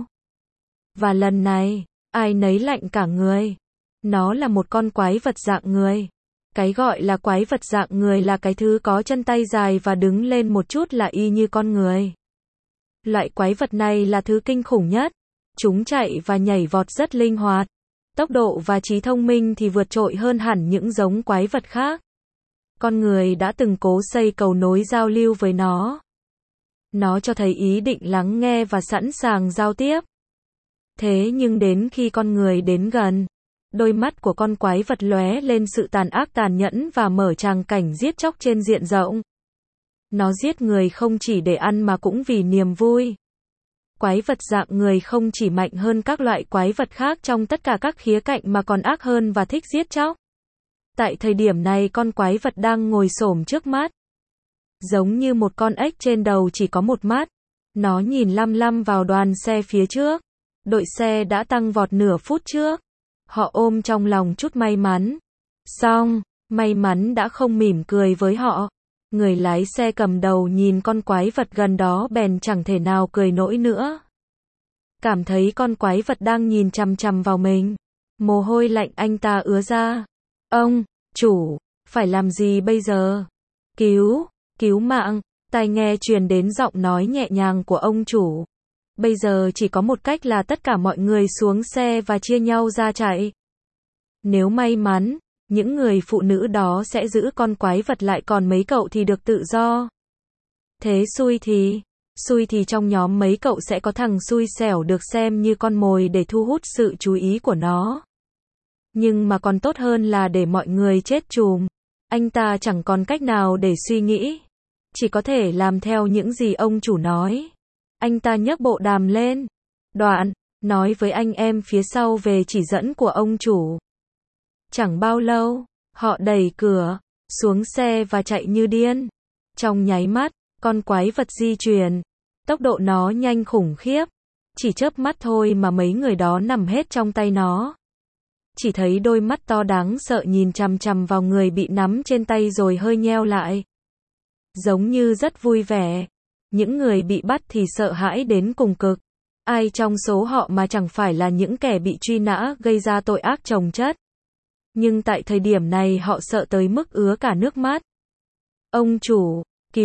Và lần này, ai nấy lạnh cả người. Nó là một con quái vật dạng người. Cái gọi là quái vật dạng người là cái thứ có chân tay dài và đứng lên một chút là y như con người. Loại quái vật này là thứ kinh khủng nhất. Chúng chạy và nhảy vọt rất linh hoạt. Tốc độ và trí thông minh thì vượt trội hơn hẳn những giống quái vật khác. Con người đã từng cố xây cầu nối giao lưu với nó. Nó cho thấy ý định lắng nghe và sẵn sàng giao tiếp. Thế nhưng đến khi con người đến gần, đôi mắt của con quái vật lóe lên sự tàn ác tàn nhẫn và mở tràng cảnh giết chóc trên diện rộng. Nó giết người không chỉ để ăn mà cũng vì niềm vui. Quái vật dạng người không chỉ mạnh hơn các loại quái vật khác trong tất cả các khía cạnh mà còn ác hơn và thích giết chóc. Tại thời điểm này con quái vật đang ngồi xổm trước mắt. Giống như một con ếch trên đầu chỉ có một mắt. Nó nhìn lăm lăm vào đoàn xe phía trước. Đội xe đã tăng vọt nửa phút trước. Họ ôm trong lòng chút may mắn. Xong, may mắn đã không mỉm cười với họ. Người lái xe cầm đầu nhìn con quái vật gần đó bèn chẳng thể nào cười nổi nữa. Cảm thấy con quái vật đang nhìn chằm chằm vào mình. Mồ hôi lạnh anh ta ứa ra. Ông, chủ, phải làm gì bây giờ? Cứu mạng, tai nghe truyền đến giọng nói nhẹ nhàng của ông chủ. Bây giờ chỉ có một cách là tất cả mọi người xuống xe và chia nhau ra chạy. Nếu may mắn, những người phụ nữ đó sẽ giữ con quái vật lại còn mấy cậu thì được tự do. Thế xui thì trong nhóm mấy cậu sẽ có thằng xui xẻo được xem như con mồi để thu hút sự chú ý của nó. Nhưng mà còn tốt hơn là để mọi người chết chùm. Anh ta chẳng còn cách nào để suy nghĩ. Chỉ có thể làm theo những gì ông chủ nói. Anh ta nhấc bộ đàm lên. Đoạn, nói với anh em phía sau về chỉ dẫn của ông chủ. Chẳng bao lâu, họ đẩy cửa, xuống xe và chạy như điên. Trong nháy mắt, con quái vật di chuyển. Tốc độ nó nhanh khủng khiếp. Chỉ chớp mắt thôi mà mấy người đó nằm hết trong tay nó. Chỉ thấy đôi mắt to đáng sợ nhìn chằm chằm vào người bị nắm trên tay rồi hơi nheo lại. Giống như rất vui vẻ. Những người bị bắt thì sợ hãi đến cùng cực. Ai trong số họ mà chẳng phải là những kẻ bị truy nã gây ra tội ác chồng chất. Nhưng tại thời điểm này họ sợ tới mức ứa cả nước mắt. Ông chủ,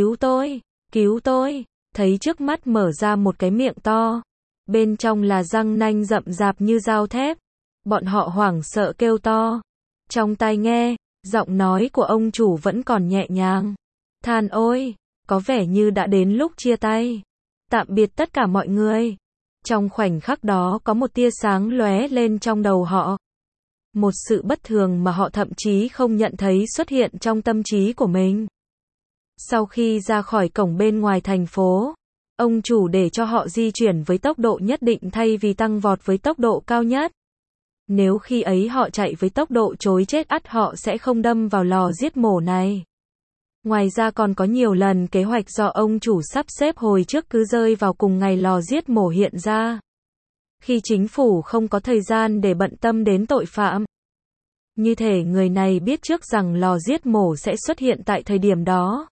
cứu tôi. Thấy trước mắt mở ra một cái miệng to. Bên trong là răng nanh rậm rạp như dao thép. Bọn họ hoảng sợ kêu to. Trong tai nghe, giọng nói của ông chủ vẫn còn nhẹ nhàng. Than ôi, có vẻ như đã đến lúc chia tay. Tạm biệt tất cả mọi người. Trong khoảnh khắc đó có một tia sáng lóe lên trong đầu họ. Một sự bất thường mà họ thậm chí không nhận thấy xuất hiện trong tâm trí của mình. Sau khi ra khỏi cổng bên ngoài thành phố, ông chủ để cho họ di chuyển với tốc độ nhất định thay vì tăng vọt với tốc độ cao nhất. Nếu khi ấy họ chạy với tốc độ trối chết ắt họ sẽ không đâm vào lò giết mổ này. Ngoài ra còn có nhiều lần kế hoạch do ông chủ sắp xếp hồi trước cứ rơi vào cùng ngày lò giết mổ hiện ra. Khi chính phủ không có thời gian để bận tâm đến tội phạm. Như thể người này biết trước rằng lò giết mổ sẽ xuất hiện tại thời điểm đó.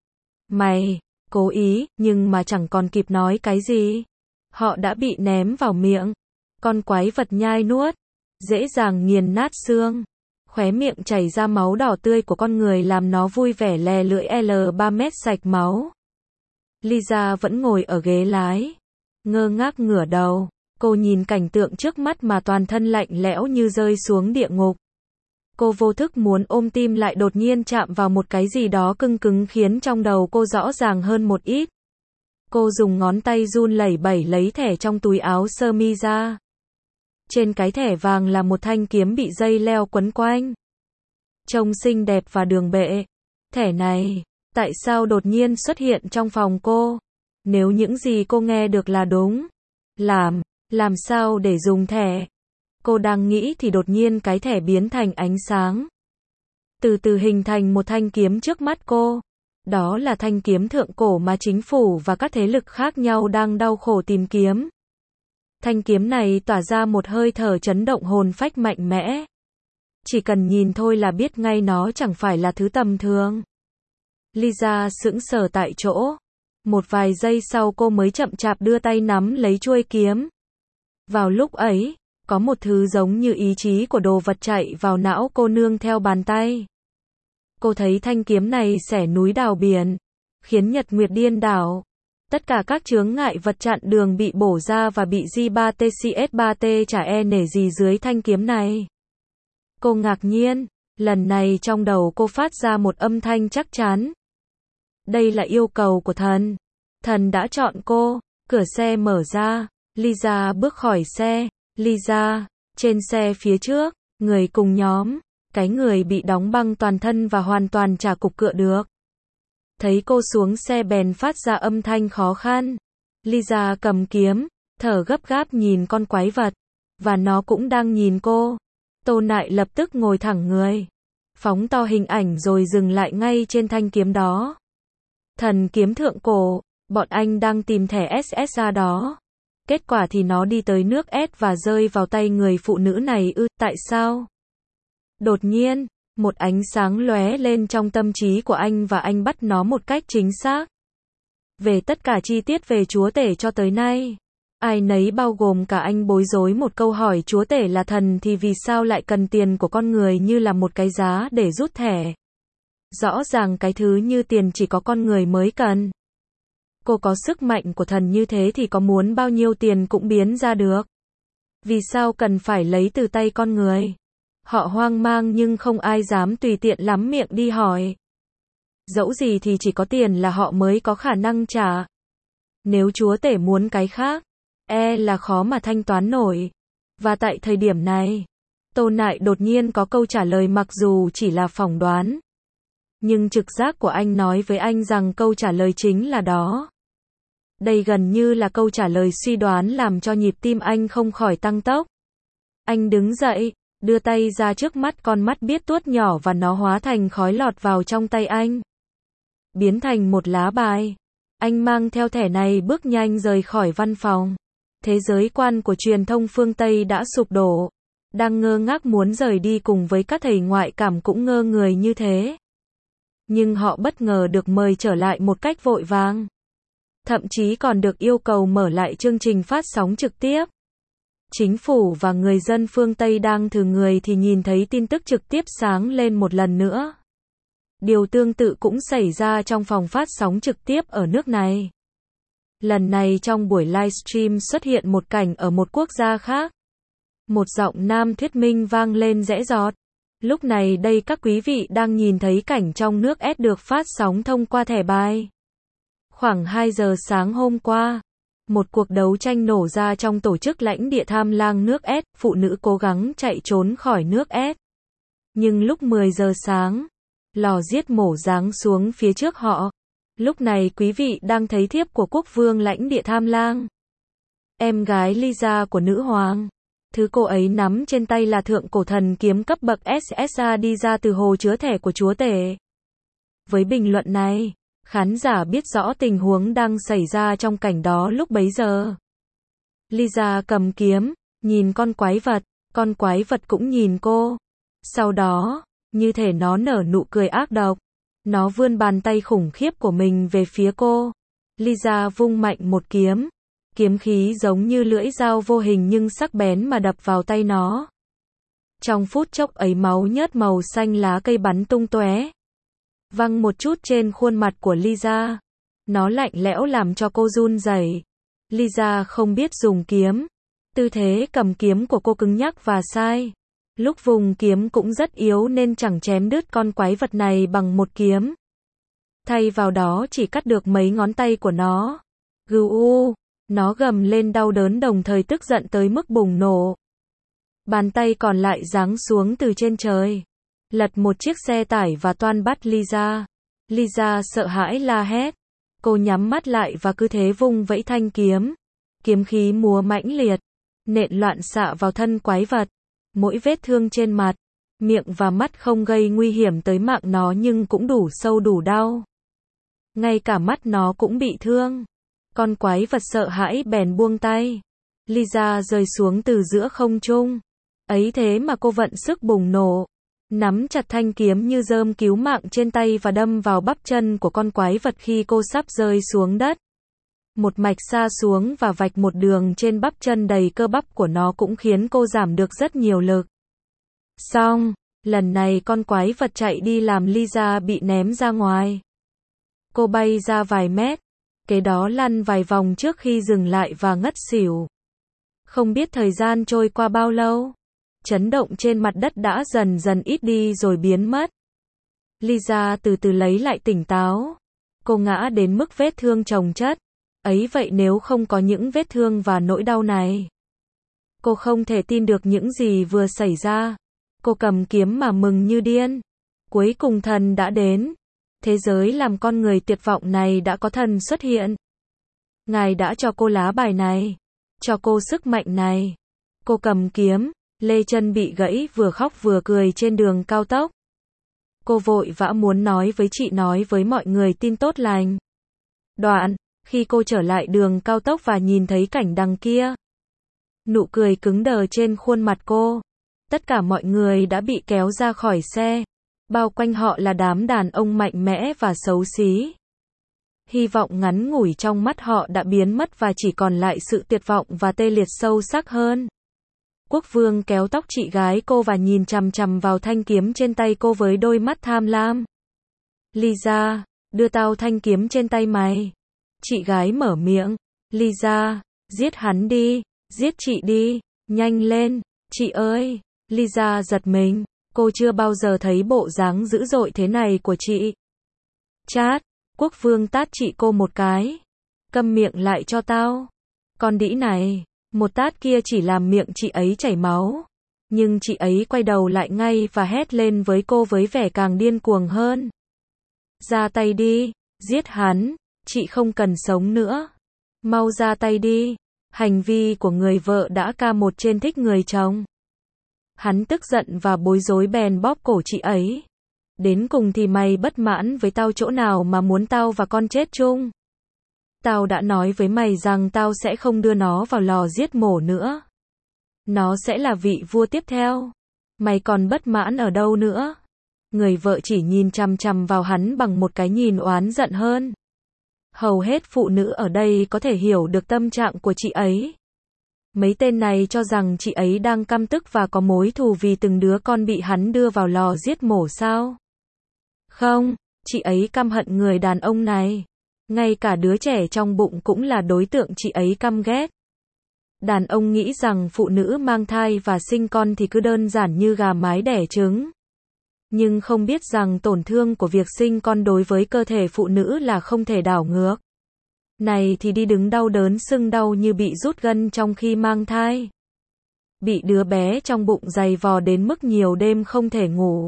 Mày, cố ý, nhưng mà chẳng còn kịp nói cái gì. Họ đã bị ném vào miệng. Con quái vật nhai nuốt, dễ dàng nghiền nát xương. Khóe miệng chảy ra máu đỏ tươi của con người làm nó vui vẻ lè lưỡi L3 mét sạch máu. Lisa vẫn ngồi ở ghế lái. Ngơ ngác ngửa đầu. Cô nhìn cảnh tượng trước mắt mà toàn thân lạnh lẽo như rơi xuống địa ngục. Cô vô thức muốn ôm tim lại đột nhiên chạm vào một cái gì đó cứng cứng khiến trong đầu cô rõ ràng hơn một ít. Cô dùng ngón tay run lẩy bẩy lấy thẻ trong túi áo sơ mi ra. Trên cái thẻ vàng là một thanh kiếm bị dây leo quấn quanh. Trông xinh đẹp và đường bệ. Thẻ này, tại sao đột nhiên xuất hiện trong phòng cô? Nếu những gì cô nghe được là đúng. Làm sao để dùng thẻ? Cô đang nghĩ thì đột nhiên cái thẻ biến thành ánh sáng. Từ từ hình thành một thanh kiếm trước mắt cô. Đó là thanh kiếm thượng cổ mà chính phủ và các thế lực khác nhau đang đau khổ tìm kiếm. Thanh kiếm này tỏa ra một hơi thở chấn động hồn phách mạnh mẽ. Chỉ cần nhìn thôi là biết ngay nó chẳng phải là thứ tầm thường. Lisa sững sờ tại chỗ. Một vài giây sau cô mới chậm chạp đưa tay nắm lấy chuôi kiếm. Vào lúc ấy, có một thứ giống như ý chí của đồ vật chạy vào não cô nương theo bàn tay. Cô thấy thanh kiếm này xẻ núi đào biển, khiến nhật nguyệt điên đảo. Tất cả các chướng ngại vật chặn đường bị bổ ra và bị J3TCS3T chả e nể gì dưới thanh kiếm này. Cô ngạc nhiên, lần này trong đầu cô phát ra một âm thanh chắc chắn. Đây là yêu cầu của thần. Thần đã chọn cô. Cửa xe mở ra. Lisa bước khỏi xe. Lisa, trên xe phía trước, người cùng nhóm. Cái người bị đóng băng toàn thân và hoàn toàn chả cục cựa được. Thấy cô xuống xe bèn phát ra âm thanh khó khăn. Lisa cầm kiếm, thở gấp gáp nhìn con quái vật. Và nó cũng đang nhìn cô. Tô Nại lập tức ngồi thẳng người. Phóng to hình ảnh rồi dừng lại ngay trên thanh kiếm đó. Thần kiếm thượng cổ, bọn anh đang tìm thẻ SS ra đó. Kết quả thì nó đi tới nước S và rơi vào tay người phụ nữ này tại sao? Đột nhiên, một ánh sáng lóe lên trong tâm trí của anh và anh bắt nó một cách chính xác. Về tất cả chi tiết về chúa tể cho tới nay, ai nấy bao gồm cả anh bối rối một câu hỏi chúa tể là thần thì vì sao lại cần tiền của con người như là một cái giá để rút thẻ. Rõ ràng cái thứ như tiền chỉ có con người mới cần. Cô có sức mạnh của thần như thế thì có muốn bao nhiêu tiền cũng biến ra được. Vì sao cần phải lấy từ tay con người? Họ hoang mang nhưng không ai dám tùy tiện lắm miệng đi hỏi. Dẫu gì thì chỉ có tiền là họ mới có khả năng trả. Nếu chúa tể muốn cái khác, là khó mà thanh toán nổi. Và tại thời điểm này, Tô Nại đột nhiên có câu trả lời mặc dù chỉ là phỏng đoán. Nhưng trực giác của anh nói với anh rằng câu trả lời chính là đó. Đây gần như là câu trả lời suy đoán làm cho nhịp tim anh không khỏi tăng tốc. Anh đứng dậy, đưa tay ra trước mắt con mắt biết tuốt nhỏ và nó hóa thành khói lọt vào trong tay anh. Biến thành một lá bài. Anh mang theo thẻ này bước nhanh rời khỏi văn phòng. Thế giới quan của truyền thông phương Tây đã sụp đổ. Đang ngơ ngác muốn rời đi cùng với các thầy ngoại cảm cũng ngơ người như thế. Nhưng họ bất ngờ được mời trở lại một cách vội vàng. Thậm chí còn được yêu cầu mở lại chương trình phát sóng trực tiếp. Chính phủ và người dân phương Tây đang thử người thì nhìn thấy tin tức trực tiếp sáng lên một lần nữa. Điều tương tự cũng xảy ra trong phòng phát sóng trực tiếp ở nước này. Lần này trong buổi livestream xuất hiện một cảnh ở một quốc gia khác. Một giọng nam thuyết minh vang lên rẽ rọt. Lúc này đây các quý vị đang nhìn thấy cảnh trong nước S được phát sóng thông qua thẻ bài. Khoảng 2 giờ sáng hôm qua, một cuộc đấu tranh nổ ra trong tổ chức lãnh địa tham lang nước S, phụ nữ cố gắng chạy trốn khỏi nước S. Nhưng lúc 10 giờ sáng, lò giết mổ giáng xuống phía trước họ. Lúc này quý vị đang thấy thiếp của quốc vương lãnh địa tham lang. Em gái Lisa của nữ hoàng. Thứ cô ấy nắm trên tay là thượng cổ thần kiếm cấp bậc SSA đi ra từ hồ chứa thẻ của chúa tể. Với bình luận này, khán giả biết rõ tình huống đang xảy ra trong cảnh đó lúc bấy giờ. Lisa cầm kiếm, nhìn con quái vật cũng nhìn cô. Sau đó, như thể nó nở nụ cười ác độc, nó vươn bàn tay khủng khiếp của mình về phía cô. Lisa vung mạnh một kiếm. Kiếm khí giống như lưỡi dao vô hình nhưng sắc bén mà đập vào tay nó. Trong phút chốc ấy máu nhớt màu xanh lá cây bắn tung tóe, văng một chút trên khuôn mặt của Lisa. Nó lạnh lẽo làm cho cô run rẩy. Lisa không biết dùng kiếm. Tư thế cầm kiếm của cô cứng nhắc và sai. Lúc vùng kiếm cũng rất yếu nên chẳng chém đứt con quái vật này bằng một kiếm. Thay vào đó chỉ cắt được mấy ngón tay của nó. Gù. Nó gầm lên đau đớn đồng thời tức giận tới mức bùng nổ. Bàn tay còn lại giáng xuống từ trên trời, lật một chiếc xe tải và toan bắt Lisa. Lisa sợ hãi la hét. Cô nhắm mắt lại và cứ thế vung vẫy thanh kiếm. Kiếm khí múa mãnh liệt, nện loạn xạ vào thân quái vật. Mỗi vết thương trên mặt, miệng và mắt không gây nguy hiểm tới mạng nó nhưng cũng đủ sâu đủ đau. Ngay cả mắt nó cũng bị thương. Con quái vật sợ hãi bèn buông tay. Lisa rơi xuống từ giữa không trung. Ấy thế mà cô vận sức bùng nổ, nắm chặt thanh kiếm như rơm cứu mạng trên tay và đâm vào bắp chân của con quái vật khi cô sắp rơi xuống đất. Một mạch xa xuống và vạch một đường trên bắp chân đầy cơ bắp của nó cũng khiến cô giảm được rất nhiều lực. Xong, lần này con quái vật chạy đi làm Lisa bị ném ra ngoài. Cô bay ra vài mét, kế đó lăn vài vòng trước khi dừng lại và ngất xỉu. Không biết thời gian trôi qua bao lâu, chấn động trên mặt đất đã dần dần ít đi rồi biến mất. Lisa từ từ lấy lại tỉnh táo. Cô ngã đến mức vết thương chồng chất. Ấy vậy nếu không có những vết thương và nỗi đau này, cô không thể tin được những gì vừa xảy ra. Cô cầm kiếm mà mừng như điên. Cuối cùng thần đã đến. Thế giới làm con người tuyệt vọng này đã có thần xuất hiện. Ngài đã cho cô lá bài này, cho cô sức mạnh này. Cô cầm kiếm, lê chân bị gãy vừa khóc vừa cười trên đường cao tốc. Cô vội vã muốn nói với mọi người tin tốt lành. Đoạn, khi cô trở lại đường cao tốc và nhìn thấy cảnh đằng kia, nụ cười cứng đờ trên khuôn mặt cô. Tất cả mọi người đã bị kéo ra khỏi xe. Bao quanh họ là đám đàn ông mạnh mẽ và xấu xí. Hy vọng ngắn ngủi trong mắt họ đã biến mất và chỉ còn lại sự tuyệt vọng và tê liệt sâu sắc hơn. Quốc vương kéo tóc chị gái cô và nhìn chằm chằm vào thanh kiếm trên tay cô với đôi mắt tham lam. Lisa, đưa tao thanh kiếm trên tay mày. Chị gái mở miệng. Lisa, giết hắn đi, giết chị đi, nhanh lên, chị ơi. Lisa giật mình. Cô chưa bao giờ thấy bộ dáng dữ dội thế này của chị. Chát, quốc vương tát chị cô một cái. Câm miệng lại cho tao. Con đĩ này, một tát kia chỉ làm miệng chị ấy chảy máu. Nhưng chị ấy quay đầu lại ngay và hét lên với cô với vẻ càng điên cuồng hơn. Ra tay đi, giết hắn, chị không cần sống nữa. Mau ra tay đi. Hành vi của người vợ đã ca một trên thích người chồng. Hắn tức giận và bối rối bèn bóp cổ chị ấy. Đến cùng thì mày bất mãn với tao chỗ nào mà muốn tao và con chết chung? Tao đã nói với mày rằng tao sẽ không đưa nó vào lò giết mổ nữa. Nó sẽ là vị vua tiếp theo. Mày còn bất mãn ở đâu nữa? Người vợ chỉ nhìn chằm chằm vào hắn bằng một cái nhìn oán giận hơn. Hầu hết phụ nữ ở đây có thể hiểu được tâm trạng của chị ấy. Mấy tên này cho rằng chị ấy đang căm tức và có mối thù vì từng đứa con bị hắn đưa vào lò giết mổ sao? Không, chị ấy căm hận người đàn ông này. Ngay cả đứa trẻ trong bụng cũng là đối tượng chị ấy căm ghét. Đàn ông nghĩ rằng phụ nữ mang thai và sinh con thì cứ đơn giản như gà mái đẻ trứng. Nhưng không biết rằng tổn thương của việc sinh con đối với cơ thể phụ nữ là không thể đảo ngược. Này thì đi đứng đau đớn sưng đau như bị rút gân trong khi mang thai. Bị đứa bé trong bụng giày vò đến mức nhiều đêm không thể ngủ.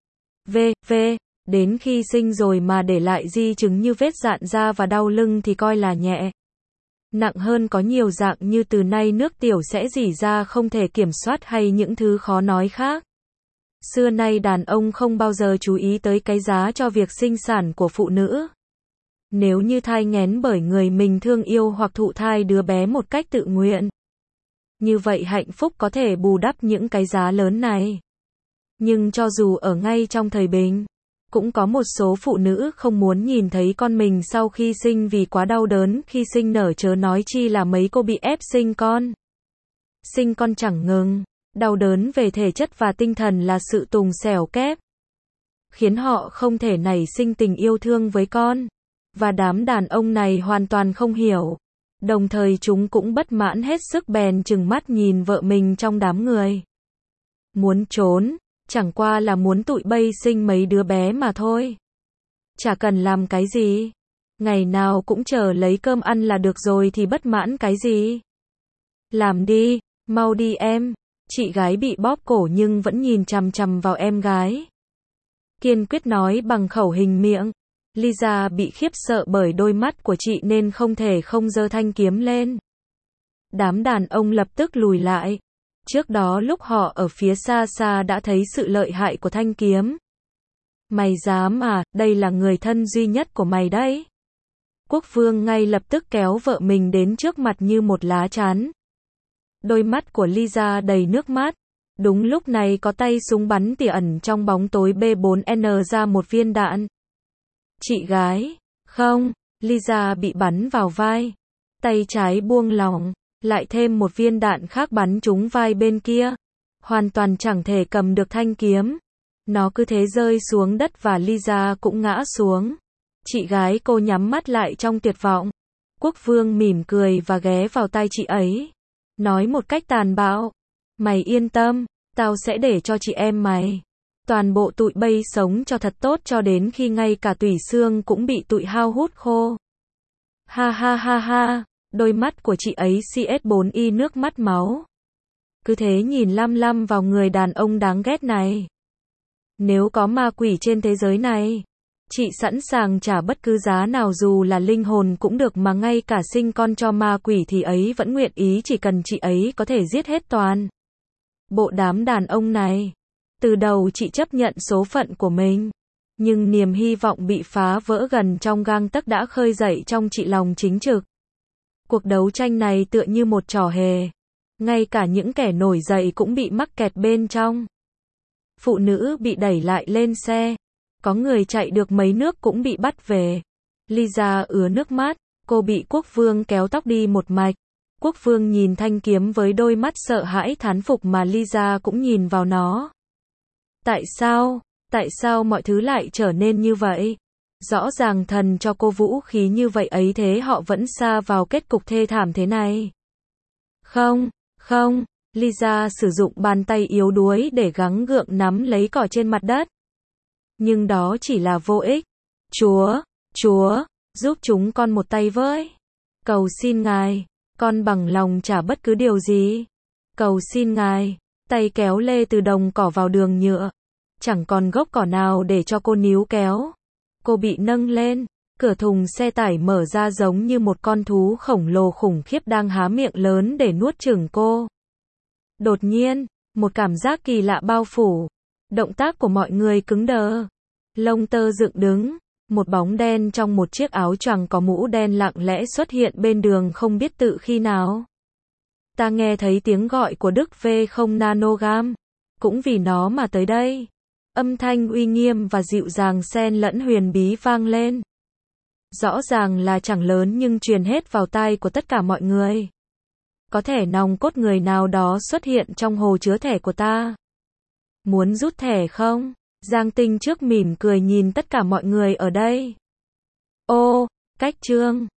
Đến khi sinh rồi mà để lại di chứng như vết rạn da và đau lưng thì coi là nhẹ. Nặng hơn có nhiều dạng như từ nay nước tiểu sẽ rỉ ra không thể kiểm soát hay những thứ khó nói khác. Xưa nay đàn ông không bao giờ chú ý tới cái giá cho việc sinh sản của phụ nữ. Nếu như thai nghén bởi người mình thương yêu hoặc thụ thai đứa bé một cách tự nguyện. Như vậy hạnh phúc có thể bù đắp những cái giá lớn này. Nhưng cho dù ở ngay trong thời bình, cũng có một số phụ nữ không muốn nhìn thấy con mình sau khi sinh vì quá đau đớn khi sinh nở, chớ nói chi là mấy cô bị ép sinh con. Sinh con chẳng ngừng, đau đớn về thể chất và tinh thần là sự tùng xẻo kép, khiến họ không thể nảy sinh tình yêu thương với con. Và đám đàn ông này hoàn toàn không hiểu. Đồng thời chúng cũng bất mãn hết sức bèn trừng mắt nhìn vợ mình trong đám người. Muốn trốn, chẳng qua là muốn tụi bay sinh mấy đứa bé mà thôi. Chả cần làm cái gì. Ngày nào cũng chờ lấy cơm ăn là được rồi thì bất mãn cái gì. Làm đi, mau đi em. Chị gái bị bóp cổ nhưng vẫn nhìn chằm chằm vào em gái. Kiên quyết nói bằng khẩu hình miệng. Lisa bị khiếp sợ bởi đôi mắt của chị nên không thể không giơ thanh kiếm lên. Đám đàn ông lập tức lùi lại. Trước đó lúc họ ở phía xa xa đã thấy sự lợi hại của thanh kiếm. Mày dám à, đây là người thân duy nhất của mày đấy. Quốc vương ngay lập tức kéo vợ mình đến trước mặt như một lá chắn. Đôi mắt của Lisa đầy nước mắt. Đúng lúc này có tay súng bắn tỉa ẩn trong bóng tối B4N ra một viên đạn. Chị gái, không, Lisa bị bắn vào vai. Tay trái buông lỏng, lại thêm một viên đạn khác bắn trúng vai bên kia. Hoàn toàn chẳng thể cầm được thanh kiếm. Nó cứ thế rơi xuống đất và Lisa cũng ngã xuống. Chị gái cô nhắm mắt lại trong tuyệt vọng. Quốc vương mỉm cười và ghé vào tai chị ấy. Nói một cách tàn bạo. Mày yên tâm, tao sẽ để cho chị em mày. Toàn bộ tụi bay sống cho thật tốt cho đến khi ngay cả tủy xương cũng bị tụi hao hút khô. Ha ha ha ha, đôi mắt của chị ấy CS4Y nước mắt máu. Cứ thế nhìn lăm lăm vào người đàn ông đáng ghét này. Nếu có ma quỷ trên thế giới này, chị sẵn sàng trả bất cứ giá nào dù là linh hồn cũng được, mà ngay cả sinh con cho ma quỷ thì ấy vẫn nguyện ý, chỉ cần chị ấy có thể giết hết toàn bộ đám đàn ông này. Từ đầu chị chấp nhận số phận của mình, nhưng niềm hy vọng bị phá vỡ gần trong gang tấc đã khơi dậy trong chị lòng chính trực. Cuộc đấu tranh này tựa như một trò hề. Ngay cả những kẻ nổi dậy cũng bị mắc kẹt bên trong. Phụ nữ bị đẩy lại lên xe. Có người chạy được mấy nước cũng bị bắt về. Lisa ứa nước mắt, cô bị quốc vương kéo tóc đi một mạch. Quốc vương nhìn thanh kiếm với đôi mắt sợ hãi thán phục mà Lisa cũng nhìn vào nó. Tại sao mọi thứ lại trở nên như vậy? Rõ ràng thần cho cô vũ khí như vậy ấy thế họ vẫn sa vào kết cục thê thảm thế này. Không, Lisa sử dụng bàn tay yếu đuối để gắng gượng nắm lấy cỏ trên mặt đất. Nhưng đó chỉ là vô ích. Chúa, giúp chúng con một tay với. Cầu xin ngài, con bằng lòng trả bất cứ điều gì. Cầu xin ngài, tay kéo lê từ đồng cỏ vào đường nhựa. Chẳng còn gốc cỏ nào để cho cô níu kéo. Cô bị nâng lên, cửa thùng xe tải mở ra giống như một con thú khổng lồ khủng khiếp đang há miệng lớn để nuốt chửng cô. Đột nhiên, một cảm giác kỳ lạ bao phủ. Động tác của mọi người cứng đờ. Lông tơ dựng đứng. Một bóng đen trong một chiếc áo choàng có mũ đen lặng lẽ xuất hiện bên đường không biết tự khi nào. Ta nghe thấy tiếng gọi của Đức V0 Nanogam. Cũng vì nó mà tới đây. Âm thanh uy nghiêm và dịu dàng xen lẫn huyền bí vang lên. Rõ ràng là chẳng lớn nhưng truyền hết vào tai của tất cả mọi người. Có thể nòng cốt người nào đó xuất hiện trong hồ chứa thẻ của ta. Muốn rút thẻ không? Giang Tinh trước mỉm cười nhìn tất cả mọi người ở đây. Ô, cách chương.